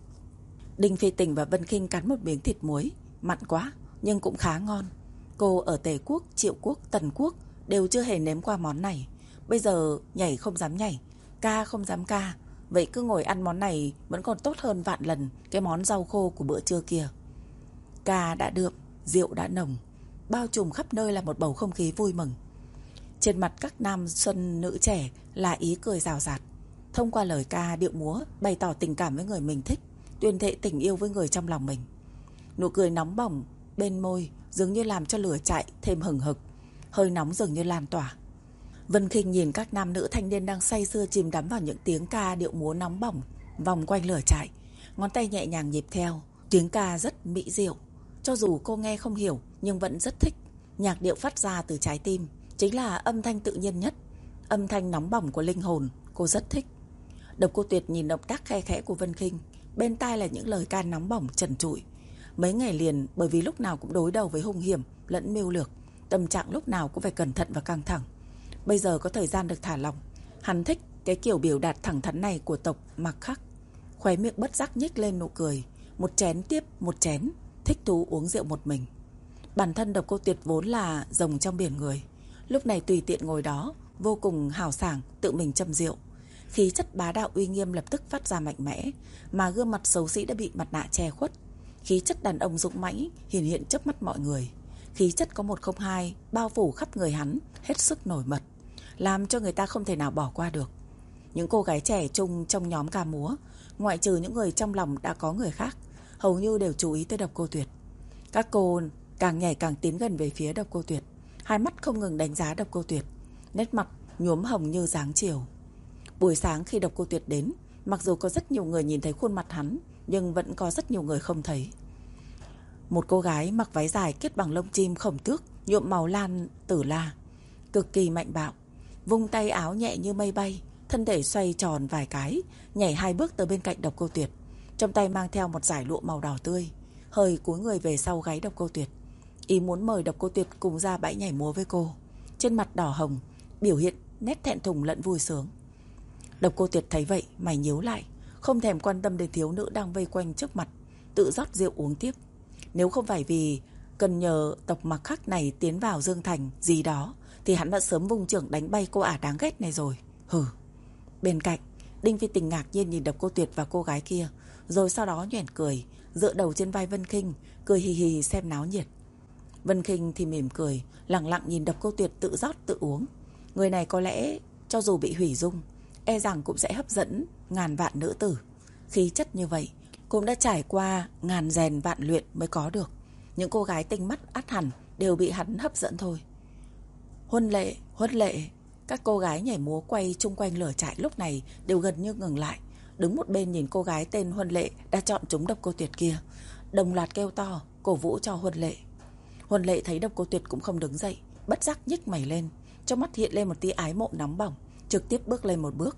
Đinh Phi Tình và Vân Khinh cắn một miếng thịt muối, mặn quá nhưng cũng khá ngon. Cô ở Tề Quốc, Triệu Quốc, Tần Quốc đều chưa hề nếm qua món này. Bây giờ nhảy không dám nhảy, ca không dám ca, vậy cứ ngồi ăn món này vẫn còn tốt hơn vạn lần cái món rau khô của bữa trưa kia. Ca đã đượm, rượu đã nồng, bao trùm khắp nơi là một bầu không khí vui mừng. Trên mặt các nam xuân nữ trẻ là ý cười rào rạt, thông qua lời ca điệu múa bày tỏ tình cảm với người mình thích, tuyên thệ tình yêu với người trong lòng mình. Nụ cười nóng bỏng bên môi dường như làm cho lửa chạy thêm hừng hực, hơi nóng dường như lan tỏa. Vân Khinh nhìn các nam nữ thanh niên đang say sưa chìm đắm vào những tiếng ca điệu múa nóng bỏng vòng quanh lửa chạy, ngón tay nhẹ nhàng nhịp theo. Tiếng ca rất mỹ diệu, cho dù cô nghe không hiểu nhưng vẫn rất thích. Nhạc điệu phát ra từ trái tim, chính là âm thanh tự nhiên nhất, âm thanh nóng bỏng của linh hồn, cô rất thích. Độc Cô Tuyệt nhìn động tác khe khẽ của Vân Khinh, bên tai là những lời ca nóng bỏng trần trụi. Mấy ngày liền, bởi vì lúc nào cũng đối đầu với hung hiểm lẫn mưu lược, tâm trạng lúc nào cũng phải cẩn thận và căng thẳng. Bây giờ có thời gian được thả lỏng, hắn thích cái kiểu biểu đạt thẳng thắn này của tộc Mặc Khắc. Khóe miệng bất giác nhếch lên nụ cười, một chén tiếp một chén, thích thú uống rượu một mình. Bản thân Độc Cô Tuyệt vốn là rồng trong biển người, lúc này tùy tiện ngồi đó, vô cùng hào sảng tự mình châm rượu. Khí chất bá đạo uy nghiêm lập tức phát ra mạnh mẽ, mà gương mặt xấu xí đã bị mặt nạ che khuất. Khí chất đàn ông dũng mãnh hiển hiện trước mắt mọi người. Khí chất có một không hai bao phủ khắp người hắn, hết sức nổi bật, làm cho người ta không thể nào bỏ qua được. Những cô gái trẻ chung trong nhóm ca múa, ngoại trừ những người trong lòng đã có người khác, hầu như đều chú ý tới Độc Cô Tuyệt. Các cô càng nhảy càng tiến gần về phía Độc Cô Tuyệt, hai mắt không ngừng đánh giá Độc Cô Tuyệt, nét mặt nhuốm hồng như dáng chiều. Buổi sáng khi Độc Cô Tuyệt đến, mặc dù có rất nhiều người nhìn thấy khuôn mặt hắn, nhưng vẫn có rất nhiều người không thấy. Một cô gái mặc váy dài kết bằng lông chim khổng tước nhuộm màu lan tử la, cực kỳ mạnh bạo, vung tay áo nhẹ như mây bay, thân thể xoay tròn vài cái, nhảy hai bước tới bên cạnh Độc Cô Tuyệt, trong tay mang theo một dải lụa màu đỏ tươi, hơi cúi người về sau gáy Độc Cô Tuyệt, ý muốn mời Độc Cô Tuyệt cùng ra bãi nhảy múa với cô. Trên mặt đỏ hồng, biểu hiện nét thẹn thùng lẫn vui sướng. Độc Cô Tuyệt thấy vậy, mày nhíu lại, không thèm quan tâm đến thiếu nữ đang vây quanh trước mặt, tự rót rượu uống tiếp. Nếu không phải vì cần nhờ tộc Mặc Khắc này tiến vào Dương Thành gì đó, thì hắn đã sớm vung chưởng đánh bay cô ả đáng ghét này rồi. Hừ. Bên cạnh, Đinh Phi Tình ngạc nhiên nhìn Độc Cô Tuyệt và cô gái kia, rồi sau đó nhoẻn cười, dựa đầu trên vai Vân Khinh, cười hì hì xem náo nhiệt. Vân Khinh thì mỉm cười, lặng lặng nhìn Độc Cô Tuyệt tự rót tự uống. Người này có lẽ cho dù bị hủy dung, e rằng cũng sẽ hấp dẫn ngàn vạn nữ tử. Khí chất như vậy cũng đã trải qua ngàn rèn vạn luyện mới có được. Những cô gái tinh mắt ắt hẳn đều bị hắn hấp dẫn thôi. Huân Lệ, Huân Lệ. Các cô gái nhảy múa quay chung quanh lửa trại lúc này đều gần như ngừng lại, đứng một bên nhìn cô gái tên Huân Lệ đã chọn trúng Độc Cô Tuyệt kia, đồng loạt kêu to cổ vũ cho Huân Lệ. Huân Lệ thấy Độc Cô Tuyệt cũng không đứng dậy, bất giác nhích mày lên, trong mắt hiện lên một tia ái mộ nóng bỏng, trực tiếp bước lên một bước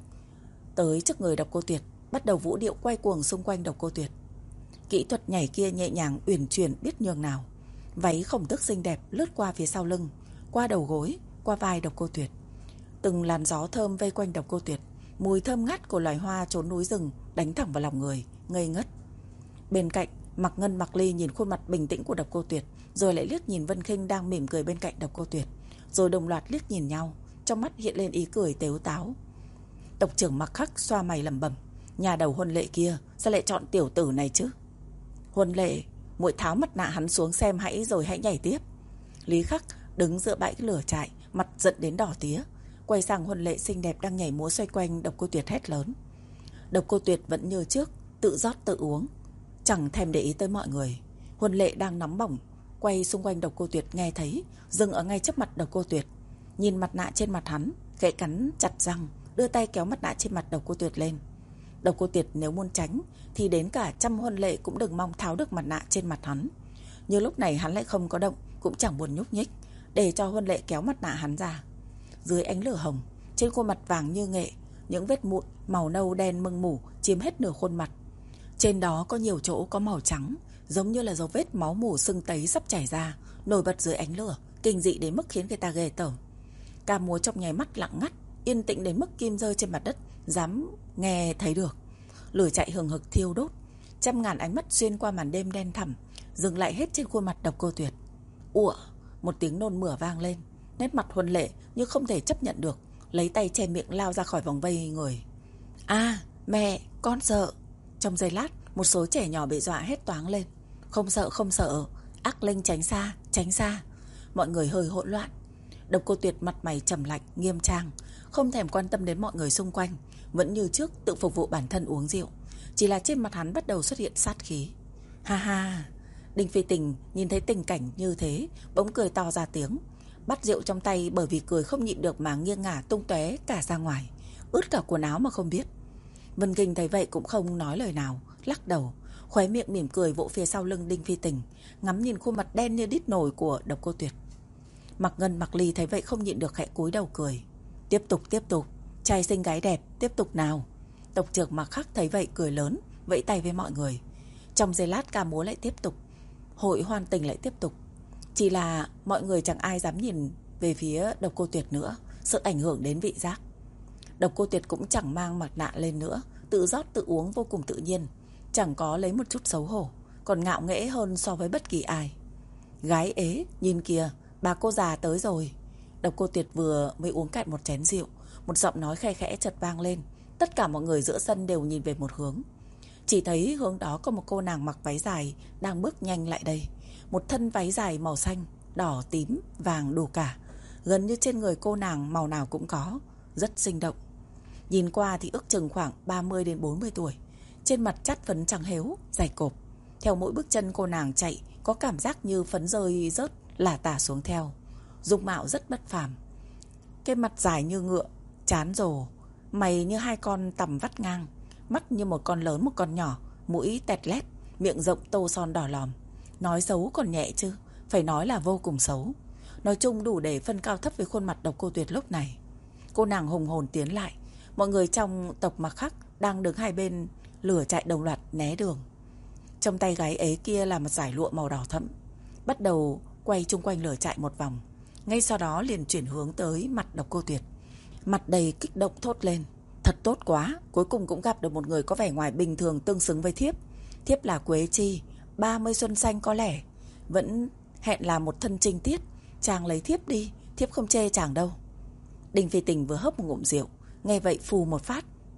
tới trước người Độc Cô Tuyệt, bắt đầu vũ điệu quay cuồng xung quanh Độc Cô Tuyệt. Kỹ thuật nhảy kia nhẹ nhàng uyển chuyển biết nhường nào. Váy khổng tước xinh đẹp lướt qua phía sau lưng, qua đầu gối, qua vai Độc Cô Tuyệt. Từng làn gió thơm vây quanh Độc Cô Tuyệt, mùi thơm ngát của loài hoa trốn núi rừng đánh thẳng vào lòng người, ngây ngất. Bên cạnh, Mạc Ngân Mạc Ly nhìn khuôn mặt bình tĩnh của Độc Cô Tuyệt, rồi lại liếc nhìn Vân Khinh đang mỉm cười bên cạnh Độc Cô Tuyệt, rồi đồng loạt liếc nhìn nhau, trong mắt hiện lên ý cười tếu táo. Tộc trưởng Mạc Khắc xoa mày lẩm bẩm, nhà đầu Huân Lệ kia sao lại chọn tiểu tử này chứ? Huân Lệ, muội tháo mặt nạ hắn xuống xem hãy rồi hãy nhảy tiếp. Lý Khắc đứng giữa bãi lửa trại, mặt giận đến đỏ tía, quay sang Huân Lệ xinh đẹp đang nhảy múa xoay quanh Độc Cô Tuyệt hét lớn. Độc Cô Tuyệt vẫn như trước, tự rót tự uống, chẳng thèm để ý tới mọi người. Huân Lệ đang nóng bỏng quay xung quanh Độc Cô Tuyệt nghe thấy, dừng ở ngay trước mặt Độc Cô Tuyệt, nhìn mặt nạ trên mặt hắn, khẽ cắn chặt răng, đưa tay kéo mặt nạ trên mặt Độc Cô Tuyệt lên. Độc Cô Tuyệt nếu muốn tránh thì đến cả trăm Huân Lệ cũng đừng mong tháo được mặt nạ trên mặt hắn. Nhưng lúc này hắn lại không có động, cũng chẳng buồn nhúc nhích, để cho Huân Lệ kéo mặt nạ hắn ra. Dưới ánh lửa hồng, trên khuôn mặt vàng như nghệ, những vết mụn màu nâu đen mưng mủ chiếm hết nửa khuôn mặt. Trên đó có nhiều chỗ có màu trắng, giống như là dấu vết máu mủ sưng tấy sắp chảy ra, nổi bật dưới ánh lửa, kinh dị đến mức khiến người ta ghê tởm. Ca múa trong nháy mắt lặng ngắt, yên tĩnh đến mức kim rơi trên mặt đất dám nghe thấy được. Lửa chạy hừng hực thiêu đốt, trăm ngàn ánh mắt xuyên qua màn đêm đen thẳm, dừng lại hết trên khuôn mặt Độc Cô Tuyệt. Ủa, một tiếng nôn mửa vang lên, nét mặt Huân Lệ như không thể chấp nhận được, lấy tay che miệng lao ra khỏi vòng vây người. À, mẹ, con sợ. Trong giây lát, một số trẻ nhỏ bị dọa hét toáng lên. Không sợ, không sợ, ác linh tránh xa, tránh xa. Mọi người hơi hỗn loạn. Độc Cô Tuyệt mặt mày trầm lạnh, nghiêm trang, không thèm quan tâm đến mọi người xung quanh, vẫn như trước tự phục vụ bản thân uống rượu. Chỉ là trên mặt hắn bắt đầu xuất hiện sát khí. Ha ha. Đinh Phi Tình nhìn thấy tình cảnh như thế, bỗng cười to ra tiếng, bắt rượu trong tay bởi vì cười không nhịn được mà nghiêng ngả tung tóe cả ra ngoài, ướt cả quần áo mà không biết. Vân Kinh thấy vậy cũng không nói lời nào, lắc đầu, khóe miệng mỉm cười vỗ phía sau lưng Đinh Phi Tình, ngắm nhìn khuôn mặt đen như đít nồi của Độc Cô Tuyệt. Mạc Ngân Mạc Ly thấy vậy không nhịn được khẽ cúi đầu cười. Tiếp tục, tiếp tục, trai xinh gái đẹp, tiếp tục nào. Tộc trưởng Mạc Khắc thấy vậy cười lớn, vẫy tay với mọi người. Trong giây lát ca múa lại tiếp tục, hội hoan tình lại tiếp tục. Chỉ là mọi người chẳng ai dám nhìn về phía Độc Cô Tuyệt nữa, sợ ảnh hưởng đến vị giác. Độc Cô Tuyệt cũng chẳng mang mặt nạ lên nữa, tự rót tự uống vô cùng tự nhiên, chẳng có lấy một chút xấu hổ, còn ngạo nghễ hơn so với bất kỳ ai. Gái ế, nhìn kìa, bà cô già tới rồi. Độc Cô Tuyệt vừa mới uống cạn một chén rượu, một giọng nói khe khẽ chợt vang lên. Tất cả mọi người giữa sân đều nhìn về một hướng. Chỉ thấy hướng đó có một cô nàng mặc váy dài đang bước nhanh lại đây. Một thân váy dài màu xanh, đỏ, tím, vàng đủ cả. Gần như trên người cô nàng màu nào cũng có, rất sinh động. Nhìn qua thì ước chừng khoảng ba mươi đến bốn mươi tuổi. Trên mặt chát phấn trắng héo, dày cộp. Theo mỗi bước chân cô nàng chạy, có cảm giác như phấn rơi rớt lả tả xuống theo. Dung mạo rất bất phàm. Cái mặt dài như ngựa, trán rồ, mày như hai con tằm vắt ngang, mắt như một con lớn một con nhỏ, mũi tẹt lét, miệng rộng tô son đỏ lòm. Nói xấu còn nhẹ chứ, phải nói là vô cùng xấu. Nói chung đủ để phân cao thấp với khuôn mặt Độc Cô Tuyệt lúc này. Cô nàng hùng hồn tiến lại. Mọi người trong tộc Mạc Khắc đang đứng hai bên lửa chạy đồng loạt né đường. Trong tay gái ế kia là một dải lụa màu đỏ thẫm, bắt đầu quay chung quanh lửa chạy một vòng. Ngay sau đó liền chuyển hướng tới mặt Độc Cô Tuyệt, mặt đầy kích động thốt lên. Thật tốt quá, cuối cùng cũng gặp được một người có vẻ ngoài bình thường tương xứng với thiếp. Thiếp là Quế Chi, ba mươi xuân xanh có lẽ. Vẫn hẹn là một thân trinh tiết. Chàng lấy thiếp đi, thiếp không chê chàng đâu. Đinh Phi Tình vừa hấp một ngụm rượu, nghe vậy phù một phát,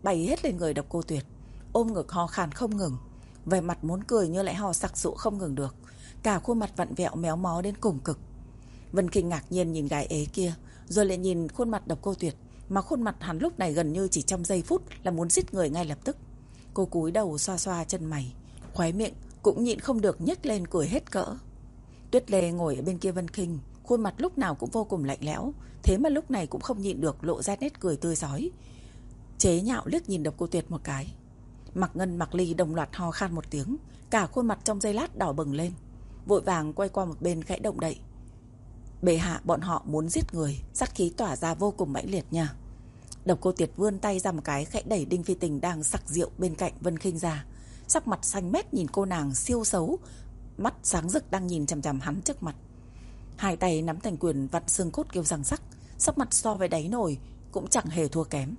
bay hết lên người Độc Cô Tuyệt, ôm ngực ho khan không ngừng, vẻ mặt muốn cười nhưng lại ho sặc sụa không ngừng được, cả khuôn mặt vặn vẹo méo mó đến cùng cực. Vân Kinh ngạc nhiên nhìn gái ế kia, rồi lại nhìn khuôn mặt Độc Cô Tuyệt, mà khuôn mặt hắn lúc này gần như chỉ trong giây phút là muốn giết người ngay lập tức. Cô cúi đầu xoa xoa chân mày, khóe miệng cũng nhịn không được nhếch lên cười hết cỡ. Tuyết Lê ngồi ở bên kia Vân Kinh, khuôn mặt lúc nào cũng vô cùng lạnh lẽo, thế mà lúc này cũng không nhịn được lộ ra nét cười tươi rói, chế nhạo liếc nhìn Độc Cô Tuyệt một cái. Mạc Ngân, Mạc Ly đồng loạt ho khan một tiếng, cả khuôn mặt trong giây lát đỏ bừng lên, vội vàng quay qua một bên khẽ động đậy. Bệ hạ, bọn họ muốn giết người, sát khí tỏa ra vô cùng mãnh liệt nha. Độc Cô Tuyệt vươn tay ra một cái khẽ đẩy Đinh Phi Tình đang sặc rượu bên cạnh Vân Kinh ra, sắc mặt xanh mét nhìn cô nàng siêu xấu, mắt sáng rực đang nhìn chằm chằm hắn trước mặt. Hai tay nắm thành quyền vặn xương cốt kêu răng sắc, sắc mặt so với đáy nồi cũng chẳng hề thua kém.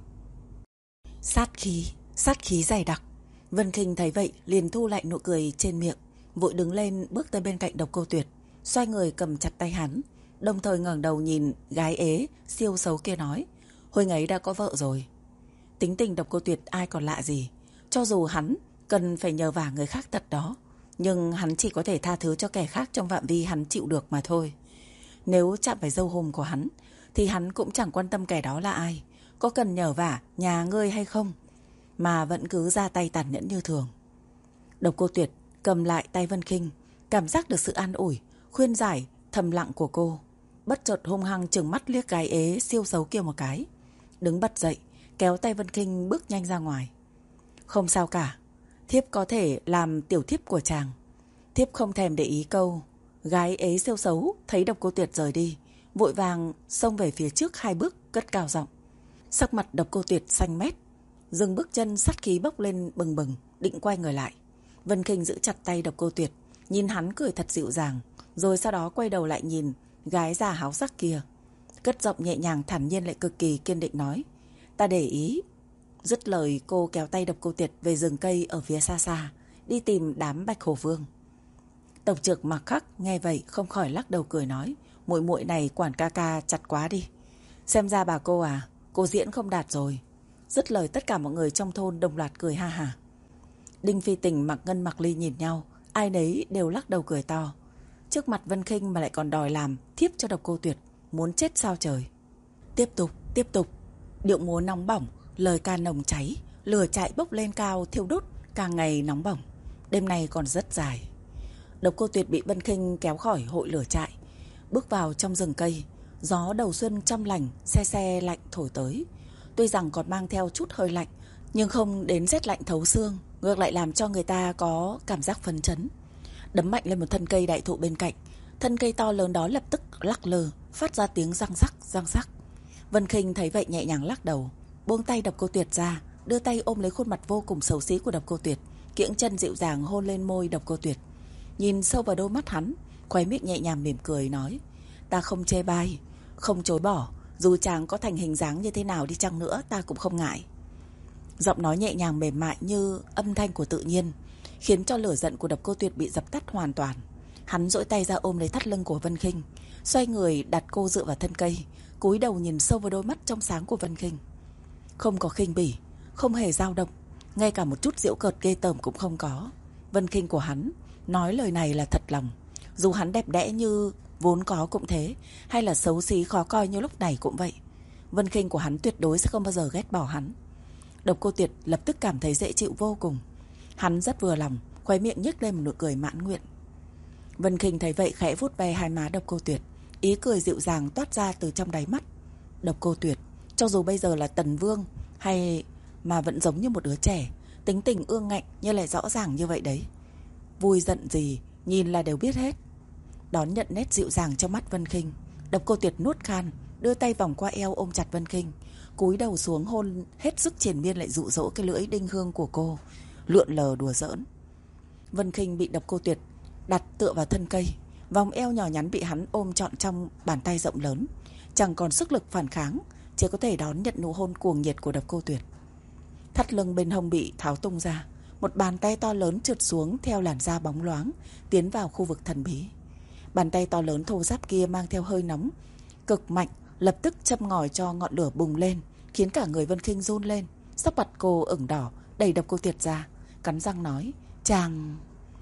Sát khí, sát khí dày đặc. Vân Kinh thấy vậy liền thu lại nụ cười trên miệng, vội đứng lên bước tới bên cạnh Độc Cô Tuyệt, xoay người cầm chặt tay hắn, đồng thời ngẩng đầu nhìn gái ế siêu xấu kia nói: Huynh ấy đã có vợ rồi. Tính tình Độc Cô Tuyệt ai còn lạ gì, cho dù hắn cần phải nhờ vả người khác thật đó, nhưng hắn chỉ có thể tha thứ cho kẻ khác trong phạm vi hắn chịu được mà thôi. Nếu chạm phải dâu hùm của hắn thì hắn cũng chẳng quan tâm kẻ đó là ai, có cần nhờ vả nhà ngươi hay không, mà vẫn cứ ra tay tàn nhẫn như thường. Độc Cô Tuyệt cầm lại tay Vân Kinh, cảm giác được sự an ủi, khuyên giải thầm lặng của cô, bất chợt hung hăng trừng mắt liếc gái ế siêu xấu kia một cái, đứng bật dậy kéo tay Vân Kinh bước nhanh ra ngoài. Không sao cả, thiếp có thể làm tiểu thiếp của chàng. Thiếp không thèm để ý câu. Gái ế siêu xấu thấy Độc Cô Tuyệt rời đi, vội vàng xông về phía trước hai bước, cất cao giọng. Sắc mặt Độc Cô Tuyệt xanh mét, dừng bước chân, sát khí bốc lên bừng bừng, định quay người lại. Vân Kinh giữ chặt tay Độc Cô Tuyệt, nhìn hắn cười thật dịu dàng, rồi sau đó quay đầu lại nhìn gái già háo sắc kia, cất giọng nhẹ nhàng thản nhiên lại cực kỳ kiên định nói: Ta để ý. Dứt lời cô kéo tay Độc Cô Tuyệt về rừng cây ở phía xa xa, đi tìm đám Bạch Hổ Vương. Tộc trưởng Mạc Khắc nghe vậy không khỏi lắc đầu cười nói: Muội muội này quản ca ca chặt quá đi. Xem ra bà cô à, cô diễn không đạt rồi. Dứt lời tất cả mọi người trong thôn đồng loạt cười ha hả. Đinh Phi Tình, Mạc Ngân, Mạc Ly nhìn nhau, ai nấy đều lắc đầu cười to. Trước mặt Vân Kinh mà lại còn đòi làm thiếp cho Độc Cô Tuyệt, muốn chết sao trời. Tiếp tục, tiếp tục. Điệu múa nóng bỏng, lời ca nồng cháy, lửa chạy bốc lên cao thiêu đốt, càng ngày nóng bỏng. Đêm nay còn rất dài. Độc Cô Tuyệt bị Vân Kinh kéo khỏi hội lửa trại, bước vào trong rừng cây. Gió đầu xuân trong lành, se se lạnh thổi tới. Tuy rằng còn mang theo chút hơi lạnh, nhưng không đến rét lạnh thấu xương, ngược lại làm cho người ta có cảm giác phấn chấn. Đấm mạnh lên một thân cây đại thụ bên cạnh, thân cây to lớn đó lập tức lắc lư, phát ra tiếng răng rắc răng rắc. Vân Kinh thấy vậy nhẹ nhàng lắc đầu, buông tay Độc Cô Tuyệt ra, đưa tay ôm lấy khuôn mặt vô cùng xấu xí của Độc Cô Tuyệt, kiễng chân dịu dàng hôn lên môi Độc Cô Tuyệt. Nhìn sâu vào đôi mắt hắn, khóe miệng nhẹ nhàng mỉm cười nói: Ta không chê bai, không chối bỏ, dù chàng có thành hình dáng như thế nào đi chăng nữa ta cũng không ngại. Giọng nói nhẹ nhàng mềm mại như âm thanh của tự nhiên, khiến cho lửa giận của Độc Cô Tuyệt bị dập tắt hoàn toàn. Hắn duỗi tay ra ôm lấy thắt lưng của Vân Kinh, xoay người đặt cô dựa vào thân cây, cúi đầu nhìn sâu vào đôi mắt trong sáng của Vân Kinh. Không có khinh bỉ, không hề dao động, ngay cả một chút giễu cợt ghê tởm cũng không có. Vân Kinh của hắn nói lời này là thật lòng, dù hắn đẹp đẽ như vốn có cũng thế, hay là xấu xí khó coi như lúc này cũng vậy. Vân Kinh của hắn tuyệt đối sẽ không bao giờ ghét bỏ hắn. Độc Cô Tuyệt lập tức cảm thấy dễ chịu vô cùng. Hắn rất vừa lòng, khóe miệng nhếch lên một nụ cười mãn nguyện. Vân Kinh thấy vậy khẽ vuốt ve hai má Độc Cô Tuyệt, ý cười dịu dàng toát ra từ trong đáy mắt. Độc Cô Tuyệt, cho dù bây giờ là Tần Vương hay mà vẫn giống như một đứa trẻ, tính tình ương ngạnh như lại rõ ràng như vậy đấy. Vui giận gì nhìn là đều biết hết. Đón nhận nét dịu dàng trong mắt Vân Kinh, Độc Cô Tuyệt nuốt khan, đưa tay vòng qua eo ôm chặt Vân Kinh, cúi đầu xuống hôn hết sức triền miên lại dụ dỗ cái lưỡi đinh hương của cô, lượn lờ đùa giỡn. Vân Kinh bị Độc Cô Tuyệt đặt tựa vào thân cây, vòng eo nhỏ nhắn bị hắn ôm trọn trong bàn tay rộng lớn, chẳng còn sức lực phản kháng, chỉ có thể đón nhận nụ hôn cuồng nhiệt của Độc Cô Tuyệt. Thắt lưng bên hông bị tháo tung ra, một bàn tay to lớn trượt xuống theo làn da bóng loáng, tiến vào khu vực thần bí. Bàn tay to lớn thô ráp kia mang theo hơi nóng cực mạnh, lập tức châm ngòi cho ngọn lửa bùng lên, khiến cả người Vân Kinh run lên, Sắc mặt cô ửng đỏ, đẩy Độc Cô Tuyệt ra, cắn răng nói: "Chàng..."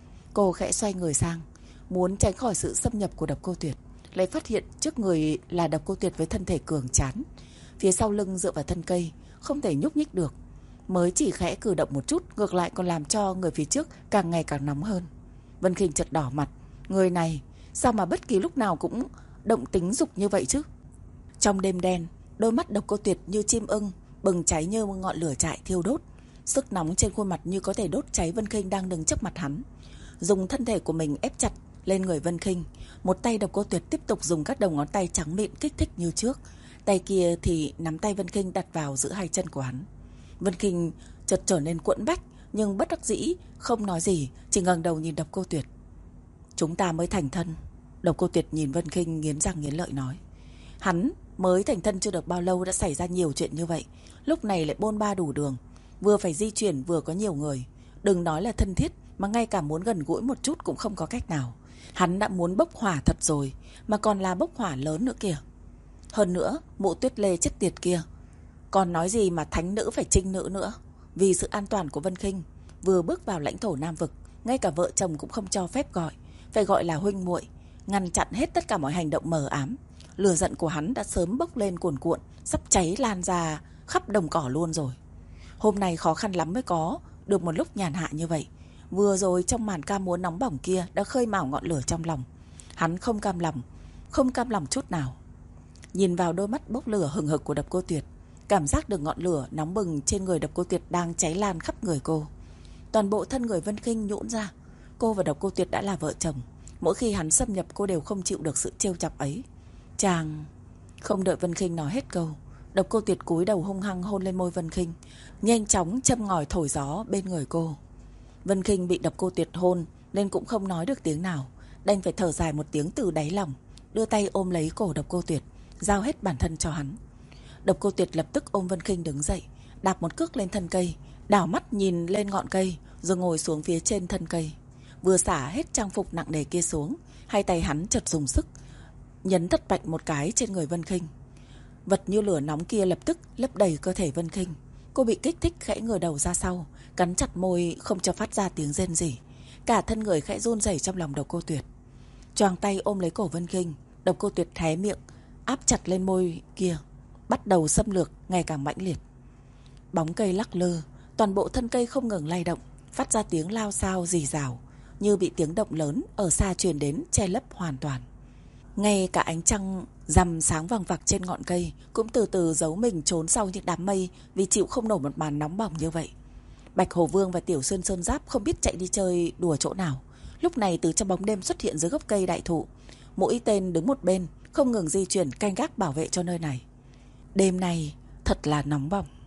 Cô khẽ xoay người sang, muốn tránh khỏi sự xâm nhập của Độc Cô Tuyệt, lại phát hiện trước người là Độc Cô Tuyệt với thân thể cường tráng, phía sau lưng dựa vào thân cây, không thể nhúc nhích được. Mới chỉ khẽ cử động một chút, ngược lại còn làm cho người phía trước càng ngày càng nóng hơn. Vân Khinh chợt đỏ mặt, người này sao mà bất kỳ lúc nào cũng động tính dục như vậy chứ? Trong đêm đen, đôi mắt Độc Cô Tuyệt như chim ưng, bừng cháy như ngọn lửa trại thiêu đốt. Sức nóng trên khuôn mặt như có thể đốt cháy Vân Khinh đang đứng trước mặt hắn. Dùng thân thể của mình ép chặt lên người Vân Khinh, một tay Độc Cô Tuyệt tiếp tục dùng các đầu ngón tay trắng mịn kích thích như trước, tay kia thì nắm tay Vân Khinh đặt vào giữa hai chân của hắn. Vân Khinh chợt trở nên quẫn bách, nhưng bất đắc dĩ không nói gì, chỉ ngẩng đầu nhìn Độc Cô Tuyệt. "Chúng ta mới thành thân." Độc Cô Tuyệt nhìn Vân Khinh nghiến răng nghiến lợi nói. Hắn mới thành thân chưa được bao lâu đã xảy ra nhiều chuyện như vậy, lúc này lại bôn ba đủ đường, vừa phải di chuyển vừa có nhiều người, đừng nói là thân thiết, mà ngay cả muốn gần gũi một chút cũng không có cách nào. Hắn đã muốn bốc hỏa thật rồi, mà còn là bốc hỏa lớn nữa kìa. Hơn nữa, Mộ Tuyết Lê chết tiệt kia, còn nói gì mà thánh nữ phải trinh nữ nữa. Vì sự an toàn của Vân Khinh, vừa bước vào lãnh thổ Nam Vực, ngay cả vợ chồng cũng không cho phép gọi, phải gọi là huynh muội, ngăn chặn hết tất cả mọi hành động mờ ám. Lửa giận của hắn đã sớm bốc lên cuồn cuộn, sắp cháy lan ra khắp đồng cỏ luôn rồi. Hôm nay khó khăn lắm mới có được một lúc nhàn hạ như vậy. Vừa rồi trong màn ca múa nóng bỏng kia đã khơi mào ngọn lửa trong lòng. Hắn không cam lòng, không cam lòng chút nào. Nhìn vào đôi mắt bốc lửa hừng hực của Độc Cô Tuyệt, cảm giác được ngọn lửa nóng bừng trên người Độc Cô Tuyệt đang cháy lan khắp người cô. Toàn bộ thân người Vân Khinh nhũn ra. Cô và Độc Cô Tuyệt đã là vợ chồng, mỗi khi hắn xâm nhập cô đều không chịu được sự trêu chọc ấy. Chàng... Không đợi Vân Khinh nói hết câu, Độc Cô Tuyệt cúi đầu hung hăng hôn lên môi Vân Khinh, nhanh chóng châm ngòi thổi gió bên người cô. Vân Khinh bị Độc Cô Tuyệt hôn nên cũng không nói được tiếng nào, đành phải thở dài một tiếng từ đáy lòng, đưa tay ôm lấy cổ Độc Cô Tuyệt, giao hết bản thân cho hắn. Độc Cô Tuyệt lập tức ôm Vân Khinh đứng dậy, đạp một cước lên thân cây, đảo mắt nhìn lên ngọn cây, rồi ngồi xuống phía trên thân cây. Vừa xả hết trang phục nặng nề kia xuống, hai tay hắn chợt dùng sức nhấn thất bạch một cái trên người Vân Khinh. Vật như lửa nóng kia lập tức lấp đầy cơ thể Vân Khinh. Cô bị kích thích khẽ ngửa đầu ra sau, cắn chặt môi không cho phát ra tiếng rên rỉ. Cả thân người khẽ run rẩy trong lòng Độc Cô Tuyệt. Choàng tay ôm lấy cổ Vân Khinh, Độc Cô Tuyệt hé miệng áp chặt lên môi kia, bắt đầu xâm lược ngày càng mãnh liệt. Bóng cây lắc lư, toàn bộ thân cây không ngừng lay động, phát ra tiếng lao xao rì rào, như bị tiếng động lớn ở xa truyền đến che lấp hoàn toàn. Ngay cả ánh trăng rằm sáng vàng vặc trên ngọn cây cũng từ từ giấu mình trốn sau những đám mây, vì chịu không nổi một màn nóng bỏng như vậy. Bạch Hổ Vương và Tiểu Xuyên Sơn Giáp không biết chạy đi chơi đùa chỗ nào, lúc này từ trong bóng đêm xuất hiện dưới gốc cây đại thụ. Mỗi tên đứng một bên, không ngừng di chuyển canh gác bảo vệ cho nơi này. Đêm này thật là nóng bỏng.